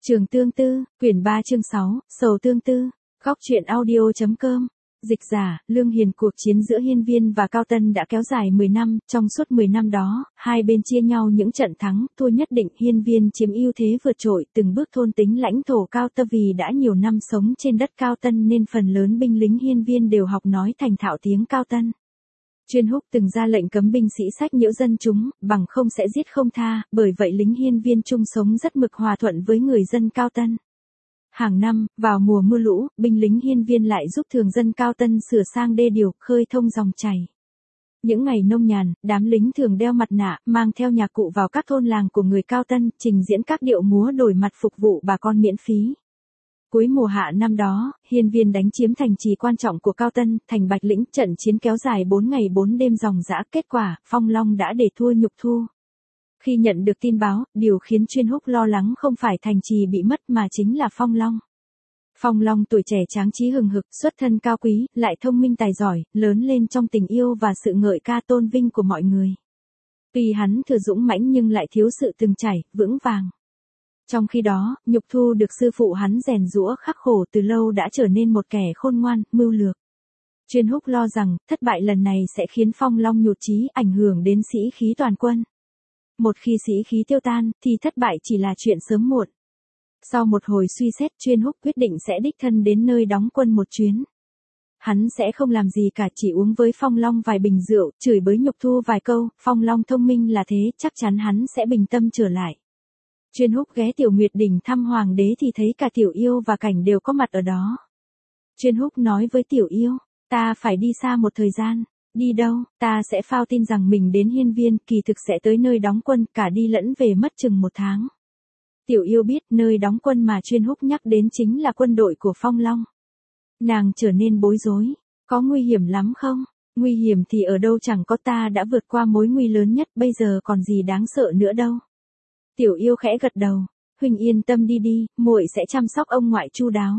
Trường Tương Tư, quyển 3 chương 6, Sầu Tương Tư, góc truyện audio.com. Dịch giả, Lương Hiền. Cuộc chiến giữa Hiên Viên và Cao Tân đã kéo dài 10 năm, trong suốt 10 năm đó, hai bên chia nhau những trận thắng, thua nhất định. Hiên Viên chiếm ưu thế vượt trội, từng bước thôn tính lãnh thổ Cao Tân. Vì đã nhiều năm sống trên đất Cao Tân nên phần lớn binh lính Hiên Viên đều học nói thành thạo tiếng Cao Tân. Chuyên Húc từng ra lệnh cấm binh sĩ sách nhiễu dân chúng, bằng không sẽ giết không tha, bởi vậy lính Hiên Viên chung sống rất mực hòa thuận với người dân Cao Tân. Hàng năm, vào mùa mưa lũ, binh lính Hiên Viên lại giúp thường dân Cao Tân sửa sang đê điều, khơi thông dòng chảy. Những ngày nông nhàn, đám lính thường đeo mặt nạ, mang theo nhạc cụ vào các thôn làng của người Cao Tân, trình diễn các điệu múa đổi mặt phục vụ bà con miễn phí. Cuối mùa hạ năm đó, Hiên Viên đánh chiếm thành trì quan trọng của Cao Tân, thành Bạch Lĩnh. Trận chiến kéo dài 4 ngày 4 đêm ròng rã, kết quả, Phong Long đã để thua Nhục Thu. Khi nhận được tin báo, điều khiến Chuyên Húc lo lắng không phải thành trì bị mất mà chính là Phong Long. Phong Long tuổi trẻ tráng trí hừng hực, xuất thân cao quý, lại thông minh tài giỏi, lớn lên trong tình yêu và sự ngợi ca tôn vinh của mọi người. Tuy hắn thừa dũng mãnh nhưng lại thiếu sự từng trải, vững vàng. Trong khi đó, Nhục Thu được sư phụ hắn rèn giũa khắc khổ từ lâu đã trở nên một kẻ khôn ngoan, mưu lược. Chuyên Húc lo rằng, thất bại lần này sẽ khiến Phong Long nhụt chí, ảnh hưởng đến sĩ khí toàn quân. Một khi sĩ khí tiêu tan, thì thất bại chỉ là chuyện sớm muộn. Sau một hồi suy xét, Chuyên Húc quyết định sẽ đích thân đến nơi đóng quân một chuyến. Hắn sẽ không làm gì cả, chỉ uống với Phong Long vài bình rượu, chửi bới Nhục Thu vài câu. Phong Long thông minh là thế, chắc chắn hắn sẽ bình tâm trở lại. Chuyên Húc ghé Tiểu Nguyệt Đình thăm Hoàng đế thì thấy cả Tiểu Yêu và Cảnh đều có mặt ở đó. Chuyên Húc nói với Tiểu Yêu, ta phải đi xa một thời gian. Đi đâu? Ta sẽ phao tin rằng mình đến Hiên Viên, kỳ thực sẽ tới nơi đóng quân, cả đi lẫn về mất chừng 1 tháng. Tiểu Yêu biết nơi đóng quân mà Chuyên Húc nhắc đến chính là quân đội của Phong Long. Nàng trở nên bối rối, có nguy hiểm lắm không? Nguy hiểm thì ở đâu, chẳng có, ta đã vượt qua mối nguy lớn nhất, bây giờ còn gì đáng sợ nữa đâu. Tiểu Yêu khẽ gật đầu, huynh yên tâm đi đi, muội sẽ chăm sóc ông ngoại chu đáo.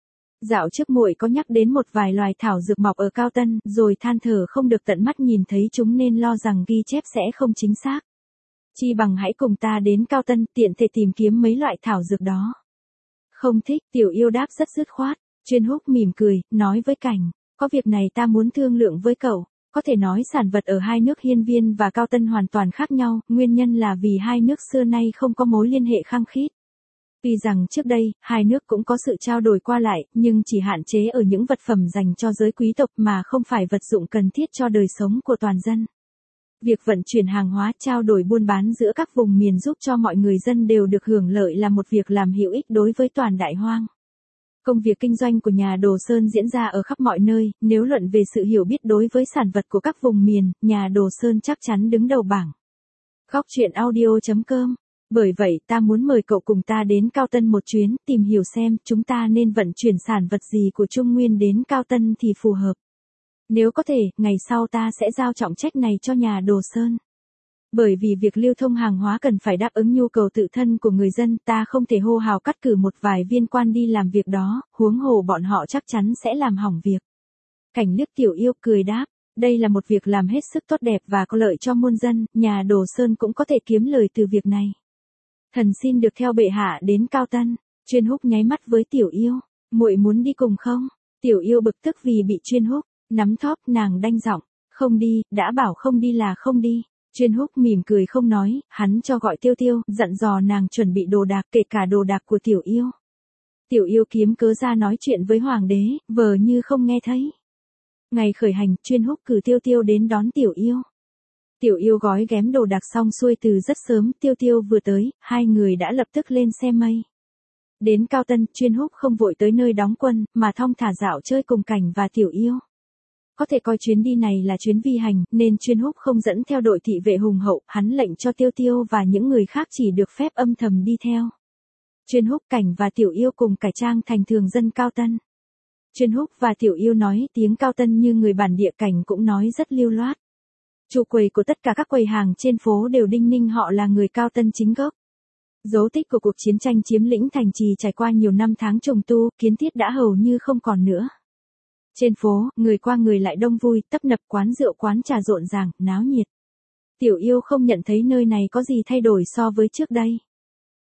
Dạo trước muội có nhắc đến một vài loài thảo dược mọc ở Cao Tân, rồi than thở không được tận mắt nhìn thấy chúng nên lo rằng ghi chép sẽ không chính xác. Chi bằng hãy cùng ta đến Cao Tân, tiện thể tìm kiếm mấy loại thảo dược đó. Không thích, Tiểu Yêu đáp rất dứt khoát. Chuyên Húc mỉm cười, nói với Cảnh, có việc này ta muốn thương lượng với cậu. Có thể nói sản vật ở hai nước Hiên Viên và Cao Tân hoàn toàn khác nhau, nguyên nhân là vì hai nước xưa nay không có mối liên hệ khăng khít. Tuy rằng trước đây, hai nước cũng có sự trao đổi qua lại, nhưng chỉ hạn chế ở những vật phẩm dành cho giới quý tộc mà không phải vật dụng cần thiết cho đời sống của toàn dân. Việc vận chuyển hàng hóa, trao đổi buôn bán giữa các vùng miền giúp cho mọi người dân đều được hưởng lợi là một việc làm hữu ích đối với toàn Đại Hoang. Công việc kinh doanh của nhà Đồ Sơn diễn ra ở khắp mọi nơi, nếu luận về sự hiểu biết đối với sản vật của các vùng miền, nhà Đồ Sơn chắc chắn đứng đầu bảng. Góc truyện audio.com. Bởi vậy ta muốn mời cậu cùng ta đến Cao Tân một chuyến, tìm hiểu xem chúng ta nên vận chuyển sản vật gì của Trung Nguyên đến Cao Tân thì phù hợp. Nếu có thể, ngày sau ta sẽ giao trọng trách này cho nhà Đồ Sơn. Bởi vì việc lưu thông hàng hóa cần phải đáp ứng nhu cầu tự thân của người dân, ta không thể hô hào cắt cử một vài viên quan đi làm việc đó, huống hồ bọn họ chắc chắn sẽ làm hỏng việc. Cảnh liếc Tiểu Yêu cười đáp, đây là một việc làm hết sức tốt đẹp và có lợi cho muôn dân, nhà Đồ Sơn cũng có thể kiếm lời từ việc này. Thần xin được theo bệ hạ đến Cao Tân. Chuyên Húc nháy mắt với Tiểu Yêu, muội muốn đi cùng không? Tiểu Yêu bực tức vì bị Chuyên Húc nắm thóp, nàng đanh giọng, không đi, đã bảo không đi là không đi. Chuyên Húc mỉm cười không nói, hắn cho gọi Tiêu Tiêu, dặn dò nàng chuẩn bị đồ đạc, kể cả đồ đạc của Tiểu Yêu. Tiểu Yêu kiếm cớ ra nói chuyện với Hoàng đế, vờ như không nghe thấy. Ngày khởi hành, Chuyên Húc cử Tiêu Tiêu đến đón Tiểu Yêu. Tiểu Yêu gói ghém đồ đạc xong xuôi từ rất sớm, Tiêu Tiêu vừa tới, hai người đã lập tức lên xe mây. Đến Cao Tân, Chuyên Húc không vội tới nơi đóng quân, mà thong thả dạo chơi cùng Cảnh và Tiểu Yêu. Có thể coi chuyến đi này là chuyến vi hành, nên Chuyên Húc không dẫn theo đội thị vệ hùng hậu, hắn lệnh cho Tiêu Tiêu và những người khác chỉ được phép âm thầm đi theo. Chuyên Húc, Cảnh và Tiểu Yêu cùng cải trang thành thường dân Cao Tân. Chuyên Húc và Tiểu Yêu nói tiếng Cao Tân như người bản địa, Cảnh cũng nói rất lưu loát. Chủ quầy của tất cả các quầy hàng trên phố đều đinh ninh họ là người Cao Tân chính gốc. Dấu tích của cuộc chiến tranh chiếm lĩnh thành trì trải qua nhiều năm tháng trùng tu, kiến thiết đã hầu như không còn nữa. Trên phố, người qua người lại đông vui, tấp nập, quán rượu quán trà rộn ràng, náo nhiệt. Tiểu Yêu không nhận thấy nơi này có gì thay đổi so với trước đây.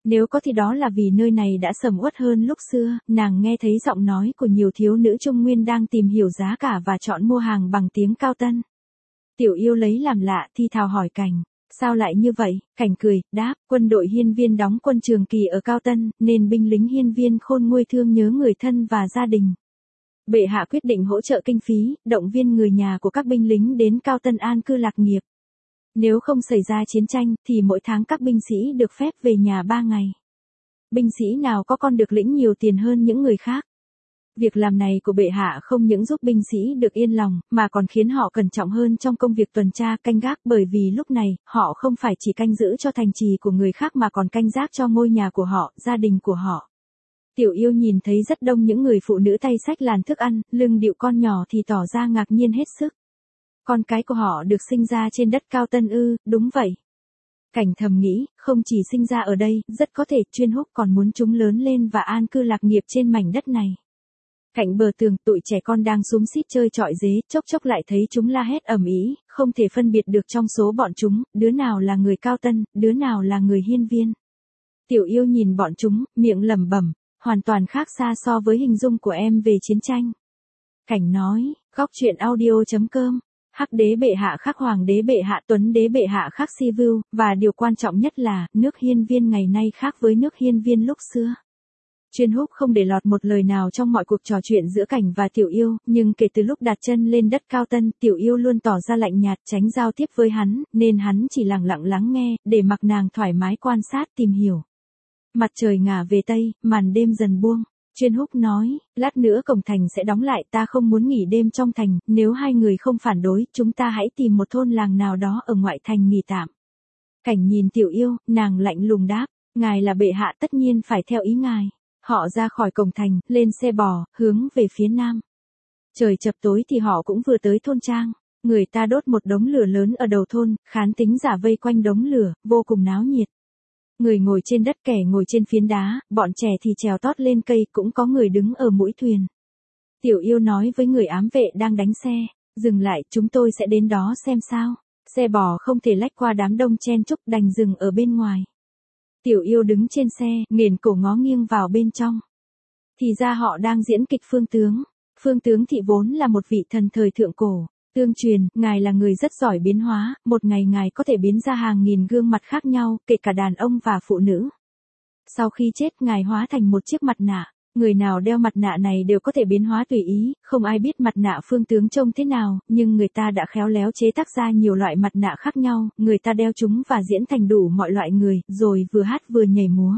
Nếu có thì đó là vì nơi này đã sầm uất hơn lúc xưa, nàng nghe thấy giọng nói của nhiều thiếu nữ Trung Nguyên đang tìm hiểu giá cả và chọn mua hàng bằng tiếng Cao Tân. Tiểu Yêu lấy làm lạ thì thào hỏi Cảnh, sao lại như vậy? Cảnh cười, đáp, quân đội hiên viên đóng quân trường kỳ ở Cao Tân, nên binh lính hiên viên khôn nguôi thương nhớ người thân và gia đình. Bệ hạ quyết định hỗ trợ kinh phí, động viên người nhà của các binh lính đến Cao Tân an cư lạc nghiệp. Nếu không xảy ra chiến tranh, thì mỗi tháng các binh sĩ được phép về nhà 3 ngày. Binh sĩ nào có con được lĩnh nhiều tiền hơn những người khác. Việc làm này của bệ hạ không những giúp binh sĩ được yên lòng, mà còn khiến họ cẩn trọng hơn trong công việc tuần tra canh gác, bởi vì lúc này, họ không phải chỉ canh giữ cho thành trì của người khác mà còn canh gác cho ngôi nhà của họ, gia đình của họ. Tiểu Yêu nhìn thấy rất đông những người phụ nữ tay xách làn thức ăn, lưng điệu con nhỏ thì tỏ ra ngạc nhiên hết sức. Con cái của họ được sinh ra trên đất Cao Tân ư? Đúng vậy. Cảnh thầm nghĩ, không chỉ sinh ra ở đây, rất có thể Chuyên Húc còn muốn chúng lớn lên và an cư lạc nghiệp trên mảnh đất này. Cạnh bờ tường, tụi trẻ con đang xúm xít chơi chọi dế, chốc chốc lại thấy chúng la hét ầm ĩ, không thể phân biệt được trong số bọn chúng, đứa nào là người Cao Tân, đứa nào là người hiên viên. Tiểu Yêu nhìn bọn chúng, miệng lẩm bẩm, hoàn toàn khác xa so với hình dung của em về chiến tranh. Cảnh nói, góc truyện audio.com. Hắc đế bệ hạ khác hoàng đế bệ hạ, Tuấn đế bệ hạ khác Si Vưu, và điều quan trọng nhất là, nước hiên viên ngày nay khác với nước hiên viên lúc xưa. Chuyên Húc không để lọt một lời nào trong mọi cuộc trò chuyện giữa Cảnh và Tiểu Yêu, nhưng kể từ lúc đặt chân lên đất Cao Tân, Tiểu Yêu luôn tỏ ra lạnh nhạt tránh giao tiếp với hắn, nên hắn chỉ lặng lặng lắng nghe, để mặc nàng thoải mái quan sát tìm hiểu. Mặt trời ngả về Tây, màn đêm dần buông. Chuyên Húc nói, lát nữa cổng thành sẽ đóng lại, ta không muốn nghỉ đêm trong thành, nếu hai người không phản đối, chúng ta hãy tìm một thôn làng nào đó ở ngoại thành nghỉ tạm. Cảnh nhìn Tiểu Yêu, nàng lạnh lùng đáp, ngài là bệ hạ tất nhiên phải theo ý ngài. Họ ra khỏi cổng thành, lên xe bò, hướng về phía nam. Trời chập tối thì họ cũng vừa tới thôn trang. Người ta đốt một đống lửa lớn ở đầu thôn, khán thính giả vây quanh đống lửa, vô cùng náo nhiệt. Người ngồi trên đất, kẻ ngồi trên phiến đá, bọn trẻ thì trèo tót lên cây, cũng có người đứng ở mũi thuyền. Tiểu Yêu nói với người ám vệ đang đánh xe, dừng lại, chúng tôi sẽ đến đó xem sao. Xe bò không thể lách qua đám đông chen chúc, đành dừng ở bên ngoài. Tiểu Yêu đứng trên xe, nghển cổ ngó nghiêng vào bên trong. Thì ra họ đang diễn kịch Phương Tướng. Phương Tướng thị vốn là một vị thần thời thượng cổ. Tương truyền, ngài là người rất giỏi biến hóa, một ngày ngài có thể biến ra hàng nghìn gương mặt khác nhau, kể cả đàn ông và phụ nữ. Sau khi chết, ngài hóa thành một chiếc mặt nạ. Người nào đeo mặt nạ này đều có thể biến hóa tùy ý, không ai biết mặt nạ Phương Tướng trông thế nào, nhưng người ta đã khéo léo chế tác ra nhiều loại mặt nạ khác nhau, người ta đeo chúng và diễn thành đủ mọi loại người, rồi vừa hát vừa nhảy múa.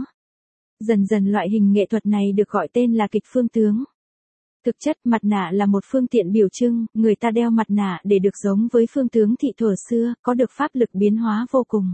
Dần dần loại hình nghệ thuật này được gọi tên là kịch Phương Tướng. Thực chất, mặt nạ là một phương tiện biểu trưng, người ta đeo mặt nạ để được giống với Phương Tướng thị thuở xưa, có được pháp lực biến hóa vô cùng.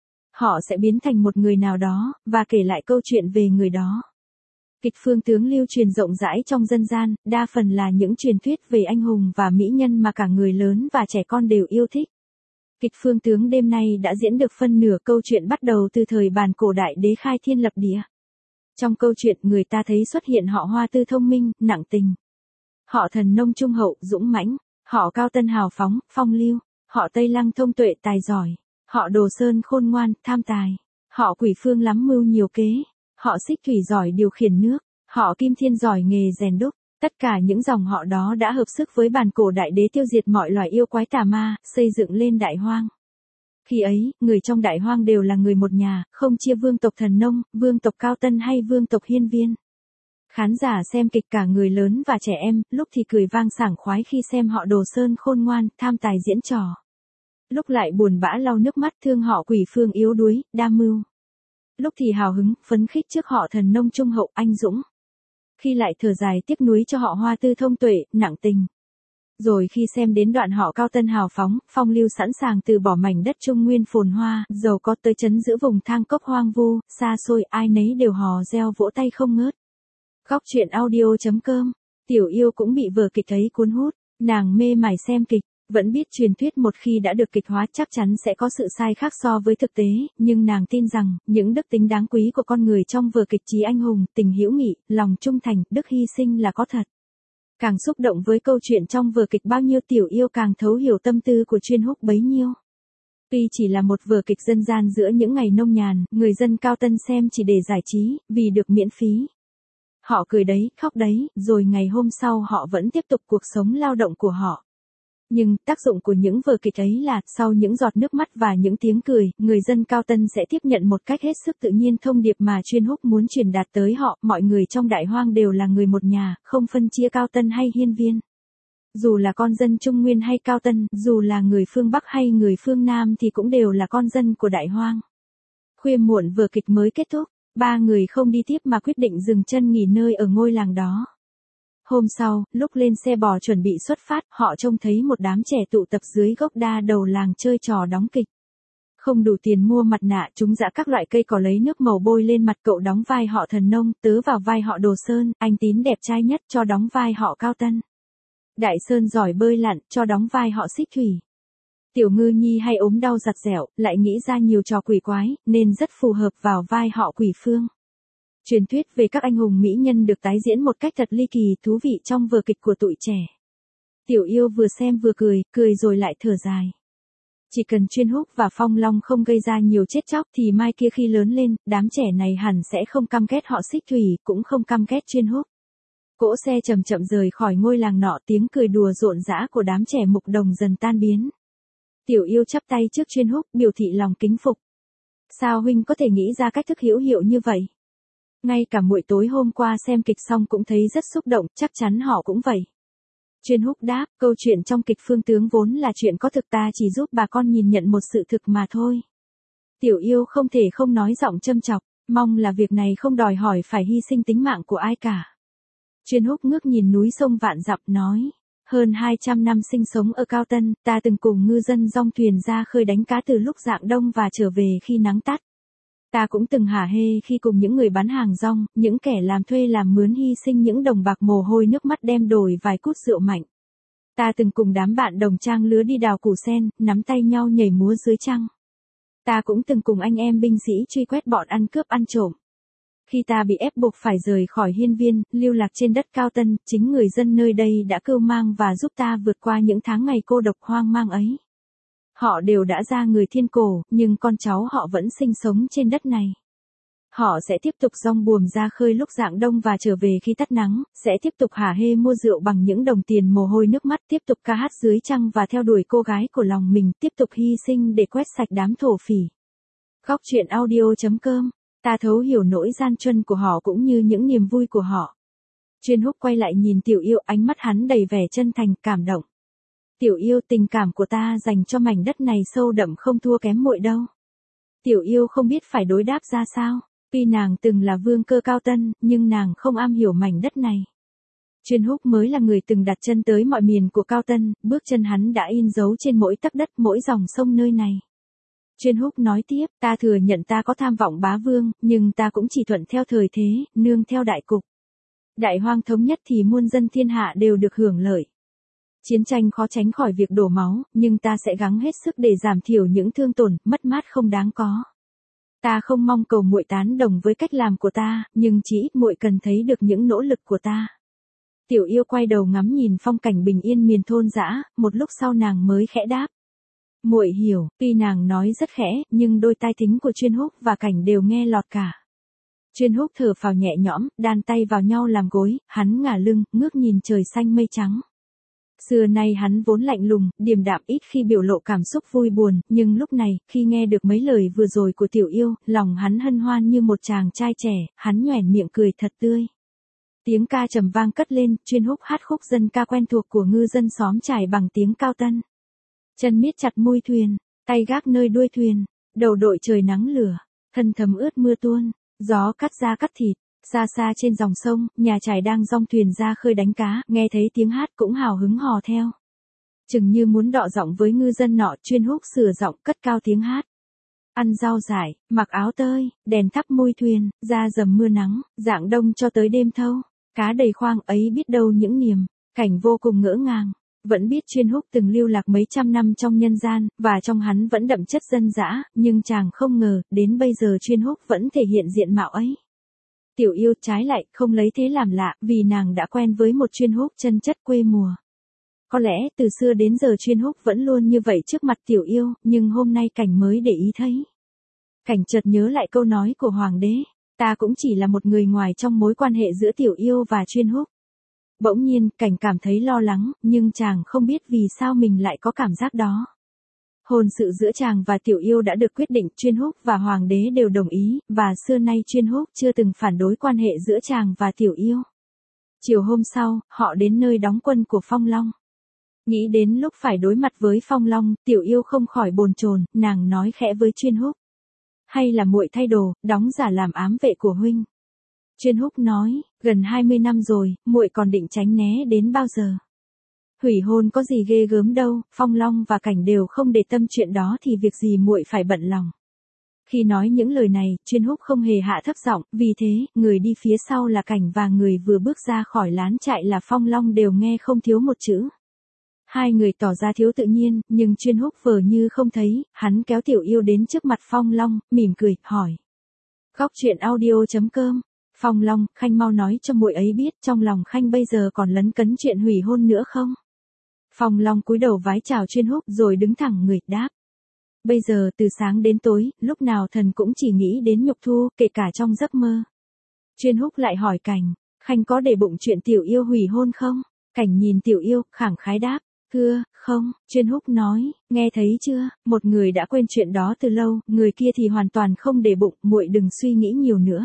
Họ sẽ biến thành một người nào đó, và kể lại câu chuyện về người đó. Kịch Phương Tướng lưu truyền rộng rãi trong dân gian, đa phần là những truyền thuyết về anh hùng và mỹ nhân mà cả người lớn và trẻ con đều yêu thích. Kịch Phương Tướng đêm nay đã diễn được phân nửa câu chuyện bắt đầu từ thời bàn cổ đại đế khai thiên lập địa. Trong câu chuyện người ta thấy xuất hiện họ Hoa Tư thông minh, nặng tình. Họ Thần Nông trung hậu, dũng mãnh. Họ Cao Tân hào phóng, phong lưu. Họ Tây Lăng thông tuệ, tài giỏi. Họ Đồ Sơn khôn ngoan, tham tài. Họ Quỷ Phương lắm mưu nhiều kế. Họ Xích Thủy giỏi điều khiển nước. Họ Kim Thiên giỏi nghề rèn đúc. Tất cả những dòng họ đó đã hợp sức với bàn cổ đại đế tiêu diệt mọi loài yêu quái tà ma, xây dựng lên đại hoang. Khi ấy, người trong đại hoang đều là người một nhà, không chia vương tộc Thần Nông, vương tộc Cao Tân hay vương tộc Hiên Viên. Khán giả xem kịch cả người lớn và trẻ em, lúc thì cười vang sảng khoái khi xem họ Đồ Sơn khôn ngoan, tham tài diễn trò. Lúc lại buồn bã lau nước mắt thương họ Quỷ Phương yếu đuối, đa mưu. Lúc thì hào hứng, phấn khích trước họ Thần Nông trung hậu, anh dũng. Khi lại thở dài tiếc nuối cho họ Hoa Tư thông tuệ, nặng tình. Rồi khi xem đến đoạn họ Cao Tân hào phóng, phong lưu sẵn sàng từ bỏ mảnh đất Trung Nguyên phồn hoa, giàu có tới trấn giữ vùng thang cốc hoang vu, xa xôi, ai nấy đều hò reo vỗ tay không ngớt. Góc truyện audio.com. Tiểu Yêu cũng bị vở kịch ấy cuốn hút, nàng mê mải xem kịch, vẫn biết truyền thuyết một khi đã được kịch hóa chắc chắn sẽ có sự sai khác so với thực tế, nhưng nàng tin rằng, những đức tính đáng quý của con người trong vở kịch trí anh hùng, tình hữu nghị, lòng trung thành, đức hy sinh là có thật. Càng xúc động với câu chuyện trong vở kịch bao nhiêu Tiểu Yêu càng thấu hiểu tâm tư của Chuyên Húc bấy nhiêu. Tuy chỉ là một vở kịch dân gian giữa những ngày nông nhàn, người dân Cao Tân xem chỉ để giải trí, vì được miễn phí. Họ cười đấy, khóc đấy, rồi ngày hôm sau họ vẫn tiếp tục cuộc sống lao động của họ. Nhưng, tác dụng của những vở kịch ấy là, sau những giọt nước mắt và những tiếng cười, người dân Cao Tân sẽ tiếp nhận một cách hết sức tự nhiên thông điệp mà Chuyên Húc muốn truyền đạt tới họ, mọi người trong Đại Hoang đều là người một nhà, không phân chia Cao Tân hay Hiên Viên. Dù là con dân Trung Nguyên hay Cao Tân, dù là người phương Bắc hay người phương Nam thì cũng đều là con dân của Đại Hoang. Khuya muộn vở kịch mới kết thúc, ba người không đi tiếp mà quyết định dừng chân nghỉ ngơi ở ngôi làng đó. Hôm sau, lúc lên xe bò chuẩn bị xuất phát, họ trông thấy một đám trẻ tụ tập dưới gốc đa đầu làng chơi trò đóng kịch. Không đủ tiền mua mặt nạ, chúng giã các loại cây cỏ lấy nước màu bôi lên mặt, cậu đóng vai họ Thần Nông, Tớ vào vai họ Đồ Sơn, anh Tín đẹp trai nhất cho đóng vai họ Cao Tân. Đại Sơn giỏi bơi lặn, cho đóng vai họ Xích Thủy. Tiểu Ngư Nhi hay ốm đau giặt dẻo, lại nghĩ ra nhiều trò quỷ quái, nên rất phù hợp vào vai họ Quỷ Phương. Truyền thuyết về các anh hùng mỹ nhân được tái diễn một cách thật ly kỳ, thú vị trong vở kịch của tụi trẻ. Tiểu Yêu vừa xem vừa cười, cười rồi lại thở dài. Chỉ cần Chuyên Húc và Phong Long không gây ra nhiều chết chóc thì mai kia khi lớn lên, đám trẻ này hẳn sẽ không căm ghét họ Xích Thủy, cũng không căm ghét Chuyên Húc. Cỗ xe chậm chậm rời khỏi ngôi làng nọ, tiếng cười đùa rộn rã của đám trẻ mục đồng dần tan biến. Tiểu Yêu chắp tay trước Chuyên Húc, biểu thị lòng kính phục. Sao huynh có thể nghĩ ra cách thức hữu hiệu như vậy? Ngay cả muội tối hôm qua xem kịch xong cũng thấy rất xúc động, chắc chắn họ cũng vậy. Chuyên Húc đáp, câu chuyện trong kịch Phương Tướng vốn là chuyện có thực, ta chỉ giúp bà con nhìn nhận một sự thực mà thôi. Tiểu Yêu không thể không nói giọng châm chọc, mong là việc này không đòi hỏi phải hy sinh tính mạng của ai cả. Chuyên Húc ngước nhìn núi sông vạn dặm nói, hơn 200 năm sinh sống ở Cao Tân, ta từng cùng ngư dân dong thuyền ra khơi đánh cá từ lúc rạng đông và trở về khi nắng tắt. Ta cũng từng hả hê khi cùng những người bán hàng rong, những kẻ làm thuê làm mướn hy sinh những đồng bạc mồ hôi nước mắt đem đổi vài cút rượu mạnh. Ta từng cùng đám bạn đồng trang lứa đi đào củ sen, nắm tay nhau nhảy múa dưới trăng. Ta cũng từng cùng anh em binh sĩ truy quét bọn ăn cướp ăn trộm. Khi ta bị ép buộc phải rời khỏi Hiên Viên, lưu lạc trên đất Cao Tân, chính người dân nơi đây đã cưu mang và giúp ta vượt qua những tháng ngày cô độc hoang mang ấy. Họ đều đã ra người thiên cổ, nhưng con cháu họ vẫn sinh sống trên đất này. Họ sẽ tiếp tục dong buồm ra khơi lúc rạng đông và trở về khi tắt nắng, sẽ tiếp tục hả hê mua rượu bằng những đồng tiền mồ hôi nước mắt, tiếp tục ca hát dưới trăng và theo đuổi cô gái của lòng mình, tiếp tục hy sinh để quét sạch đám thổ phỉ. Góc truyện audio.com. Ta thấu hiểu nỗi gian truân của họ cũng như những niềm vui của họ. Chuyên Húc quay lại nhìn Tiểu Yêu, ánh mắt hắn đầy vẻ chân thành, cảm động. Tiểu Yêu, tình cảm của ta dành cho mảnh đất này sâu đậm không thua kém muội đâu. Tiểu Yêu không biết phải đối đáp ra sao. Tuy nàng từng là vương cơ Cao Tân, nhưng nàng không am hiểu mảnh đất này. Chuyên Húc mới là người từng đặt chân tới mọi miền của Cao Tân, bước chân hắn đã in dấu trên mỗi tấc đất, mỗi dòng sông nơi này. Chuyên Húc nói tiếp, ta thừa nhận ta có tham vọng bá vương, nhưng ta cũng chỉ thuận theo thời thế, nương theo đại cục. Đại Hoang thống nhất thì muôn dân thiên hạ đều được hưởng lợi. Chiến tranh khó tránh khỏi việc đổ máu, nhưng ta sẽ gắng hết sức để giảm thiểu những thương tổn, mất mát không đáng có. Ta không mong cầu muội tán đồng với cách làm của ta, nhưng chỉ ít muội cần thấy được những nỗ lực của ta. Tiểu Yêu quay đầu ngắm nhìn phong cảnh bình yên miền thôn dã, một lúc sau nàng mới khẽ đáp. Muội hiểu, tuy nàng nói rất khẽ, nhưng đôi tai thính của Chuyên Húc và Cảnh đều nghe lọt cả. Chuyên Húc thở phào nhẹ nhõm, đan tay vào nhau làm gối, hắn ngả lưng, ngước nhìn trời xanh mây trắng. Xưa nay hắn vốn lạnh lùng, điềm đạm, ít khi biểu lộ cảm xúc vui buồn, nhưng lúc này, khi nghe được mấy lời vừa rồi của Tiểu Yêu, lòng hắn hân hoan như một chàng trai trẻ, hắn nhoẻn miệng cười thật tươi. Tiếng ca trầm vang cất lên, Chuyên Húc hát khúc dân ca quen thuộc của ngư dân xóm trải bằng tiếng Cao Tân. Chân miết chặt mui thuyền, tay gác nơi đuôi thuyền, đầu đội trời nắng lửa, thân thấm ướt mưa tuôn, gió cắt da cắt thịt. Xa xa trên dòng sông, nhà trài đang dong thuyền ra khơi đánh cá, nghe thấy tiếng hát cũng hào hứng hò theo. Chừng như muốn đọ giọng với ngư dân nọ, Chuyên Húc sửa giọng cất cao tiếng hát. Ăn rau dại, mặc áo tơi, đèn thắp mui thuyền, ra dầm mưa nắng, rạng đông cho tới đêm thâu, cá đầy khoang ấy biết đâu những niềm, Cảnh vô cùng ngỡ ngàng. Vẫn biết Chuyên Húc từng lưu lạc mấy trăm năm trong nhân gian, và trong hắn vẫn đậm chất dân dã, nhưng chàng không ngờ, đến bây giờ Chuyên Húc vẫn thể hiện diện mạo ấy. Tiểu Yêu trái lại không lấy thế làm lạ, vì nàng đã quen với một Chuyên Húc chân chất quê mùa. Có lẽ từ xưa đến giờ Chuyên Húc vẫn luôn như vậy trước mặt Tiểu Yêu, nhưng hôm nay Cảnh mới để ý thấy. Cảnh chợt nhớ lại câu nói của Hoàng đế, ta cũng chỉ là một người ngoài trong mối quan hệ giữa Tiểu Yêu và Chuyên Húc. Bỗng nhiên, Cảnh cảm thấy lo lắng, nhưng chàng không biết vì sao mình lại có cảm giác đó. Hôn sự giữa chàng và Tiểu Yêu đã được quyết định, Chuyên Húc và Hoàng đế đều đồng ý, và xưa nay Chuyên Húc chưa từng phản đối quan hệ giữa chàng và Tiểu Yêu. Chiều hôm sau, họ đến nơi đóng quân của Phong Long. Nghĩ đến lúc phải đối mặt với Phong Long, Tiểu Yêu không khỏi bồn chồn, nàng nói khẽ với Chuyên Húc. Hay là muội thay đồ, đóng giả làm ám vệ của huynh. Chuyên Húc nói, gần 20 năm rồi, muội còn định tránh né đến bao giờ. Hủy hôn có gì ghê gớm đâu, Phong Long và Cảnh đều không để tâm chuyện đó thì việc gì muội phải bận lòng. Khi nói những lời này, Chuyên Húc không hề hạ thấp giọng, vì thế, người đi phía sau là Cảnh và người vừa bước ra khỏi lán trại là Phong Long đều nghe không thiếu một chữ. Hai người tỏ ra thiếu tự nhiên, nhưng Chuyên Húc vờ như không thấy, hắn kéo Tiểu Yêu đến trước mặt Phong Long, mỉm cười, hỏi. Góc truyện audio.com. Phong Long, Khanh mau nói cho muội ấy biết trong lòng Khanh bây giờ còn lấn cấn chuyện hủy hôn nữa không? Phong Long cúi đầu vái chào Chuyên Húc rồi đứng thẳng người, đáp. Bây giờ từ sáng đến tối, lúc nào thần cũng chỉ nghĩ đến Nhục Thu, kể cả trong giấc mơ. Chuyên Húc lại hỏi Cảnh, Khanh có để bụng chuyện Tiểu Yêu hủy hôn không? Cảnh nhìn Tiểu Yêu, khẳng khái đáp. Thưa, không, Chuyên Húc nói, nghe thấy chưa, một người đã quên chuyện đó từ lâu, người kia thì hoàn toàn không để bụng, muội đừng suy nghĩ nhiều nữa.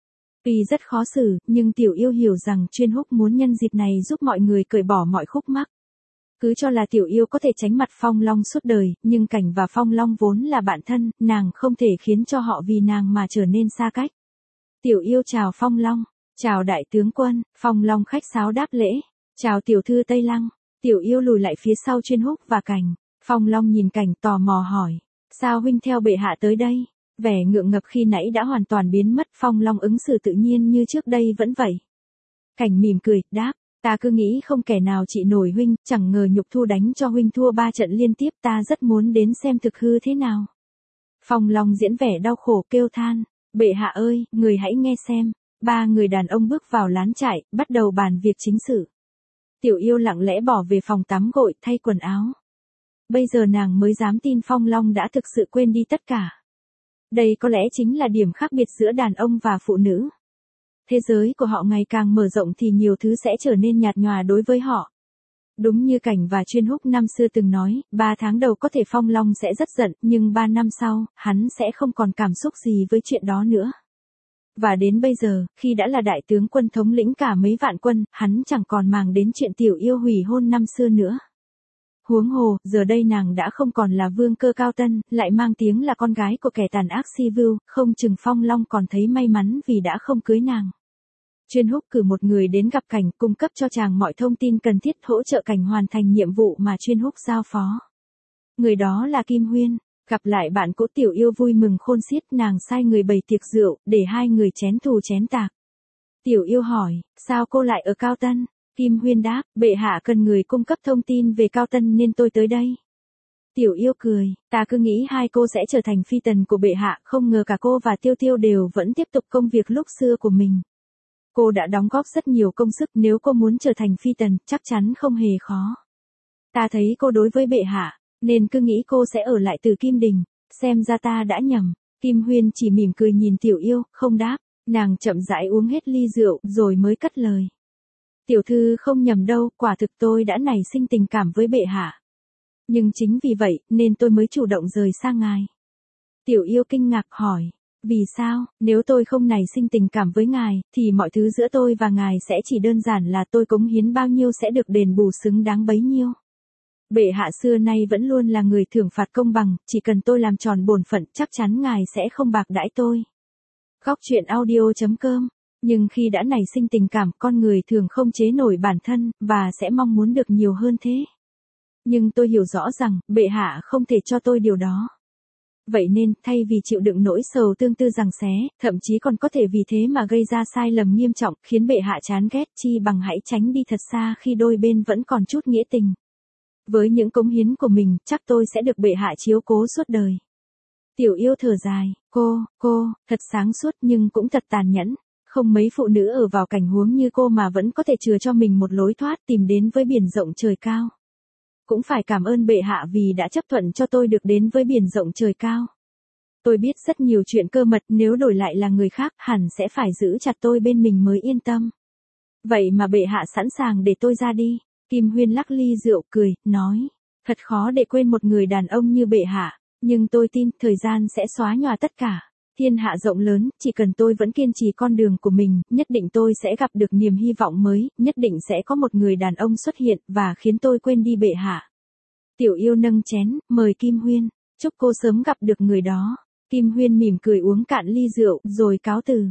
Tuy rất khó xử, nhưng Tiểu Yêu hiểu rằng Chuyên Húc muốn nhân dịp này giúp mọi người cởi bỏ mọi khúc mắc. Cứ cho là Tiểu Yêu có thể tránh mặt Phong Long suốt đời, nhưng Cảnh và Phong Long vốn là bạn thân, nàng không thể khiến cho họ vì nàng mà trở nên xa cách. Tiểu Yêu chào Phong Long, chào đại tướng quân, Phong Long khách sáo đáp lễ, chào tiểu thư Tây Lăng. Tiểu Yêu lùi lại phía sau Chuyên Húc và Cảnh. Phong Long nhìn Cảnh tò mò hỏi, sao huynh theo bệ hạ tới đây? Vẻ ngượng ngập khi nãy đã hoàn toàn biến mất, Phong Long ứng xử tự nhiên như trước đây vẫn vậy. Cảnh mỉm cười, đáp, ta cứ nghĩ không kẻ nào trị nổi huynh, chẳng ngờ Nhục Thu đánh cho huynh thua 3 trận liên tiếp, ta rất muốn đến xem thực hư thế nào. Phong Long diễn vẻ đau khổ kêu than, bệ hạ ơi, người hãy nghe xem. 3 người đàn ông bước vào lán trại, bắt đầu bàn việc chính sự. Tiểu Yêu lặng lẽ bỏ về phòng tắm gội, thay quần áo. Bây giờ nàng mới dám tin Phong Long đã thực sự quên đi tất cả. Đây có lẽ chính là điểm khác biệt giữa đàn ông và phụ nữ. Thế giới của họ ngày càng mở rộng thì nhiều thứ sẽ trở nên nhạt nhòa đối với họ. Đúng như Cảnh và Chuyên Húc năm xưa từng nói, 3 tháng đầu có thể Phong Long sẽ rất giận, nhưng 3 năm sau, hắn sẽ không còn cảm xúc gì với chuyện đó nữa. Và đến bây giờ, khi đã là đại tướng quân thống lĩnh cả mấy vạn quân, hắn chẳng còn màng đến chuyện Tiểu Yêu hủy hôn năm xưa nữa. Huống hồ, giờ đây nàng đã không còn là vương cơ Cao Tân, lại mang tiếng là con gái của kẻ tàn ác Si Vưu, không chừng Phong Long còn thấy may mắn vì đã không cưới nàng. Chuyên Húc cử một người đến gặp Cảnh, cung cấp cho chàng mọi thông tin cần thiết hỗ trợ Cảnh hoàn thành nhiệm vụ mà Chuyên Húc giao phó. Người đó là Kim Huyên. Gặp lại bạn cũ Tiểu Yêu vui mừng khôn xiết, nàng sai người bày tiệc rượu, để hai người chén thù chén tạc. Tiểu Yêu hỏi, sao cô lại ở Cao Tân? Kim Huyên đáp, bệ hạ cần người cung cấp thông tin về Cao Tân nên tôi tới đây. Tiểu Yêu cười, ta cứ nghĩ hai cô sẽ trở thành phi tần của bệ hạ, không ngờ cả cô và Tiêu Tiêu đều vẫn tiếp tục công việc lúc xưa của mình. Cô đã đóng góp rất nhiều công sức, nếu cô muốn trở thành phi tần, chắc chắn không hề khó. Ta thấy cô đối với bệ hạ, nên cứ nghĩ cô sẽ ở lại Từ Kim Đình, xem ra ta đã nhầm. Kim Huyên chỉ mỉm cười nhìn Tiểu Yêu, không đáp, nàng chậm rãi uống hết ly rượu, rồi mới cất lời. Tiểu thư không nhầm đâu, quả thực tôi đã nảy sinh tình cảm với bệ hạ. Nhưng chính vì vậy, nên tôi mới chủ động rời xa ngài. Tiểu Yêu kinh ngạc hỏi, vì sao, nếu tôi không nảy sinh tình cảm với ngài, thì mọi thứ giữa tôi và ngài sẽ chỉ đơn giản là tôi cống hiến bao nhiêu sẽ được đền bù xứng đáng bấy nhiêu. Bệ hạ xưa nay vẫn luôn là người thưởng phạt công bằng, chỉ cần tôi làm tròn bổn phận chắc chắn ngài sẽ không bạc đãi tôi. Góc truyện audio.com. Nhưng khi đã nảy sinh tình cảm, con người thường không chế nổi bản thân, và sẽ mong muốn được nhiều hơn thế. Nhưng tôi hiểu rõ rằng, bệ hạ không thể cho tôi điều đó. Vậy nên, thay vì chịu đựng nỗi sầu tương tư giằng xé, thậm chí còn có thể vì thế mà gây ra sai lầm nghiêm trọng, khiến bệ hạ chán ghét, chi bằng hãy tránh đi thật xa khi đôi bên vẫn còn chút nghĩa tình. Với những cống hiến của mình, chắc tôi sẽ được bệ hạ chiếu cố suốt đời. Tiểu Yêu thở dài, cô, thật sáng suốt nhưng cũng thật tàn nhẫn. Không mấy phụ nữ ở vào cảnh huống như cô mà vẫn có thể chừa cho mình một lối thoát tìm đến với biển rộng trời cao. cũng phải cảm ơn bệ hạ vì đã chấp thuận cho tôi được đến với biển rộng trời cao. Tôi biết rất nhiều chuyện cơ mật, nếu đổi lại là người khác hẳn sẽ phải giữ chặt tôi bên mình mới yên tâm. Vậy mà bệ hạ sẵn sàng để tôi ra đi. Kim Huyên lắc ly rượu cười, nói, thật khó để quên một người đàn ông như bệ hạ, nhưng tôi tin thời gian sẽ xóa nhòa tất cả. Thiên hạ rộng lớn, chỉ cần tôi vẫn kiên trì con đường của mình, nhất định tôi sẽ gặp được niềm hy vọng mới, nhất định sẽ có một người đàn ông xuất hiện và khiến tôi quên đi bệ hạ. Tiểu Yêu nâng chén, mời Kim Huyên, chúc cô sớm gặp được người đó. Kim Huyên mỉm cười uống cạn ly rượu, rồi cáo từ.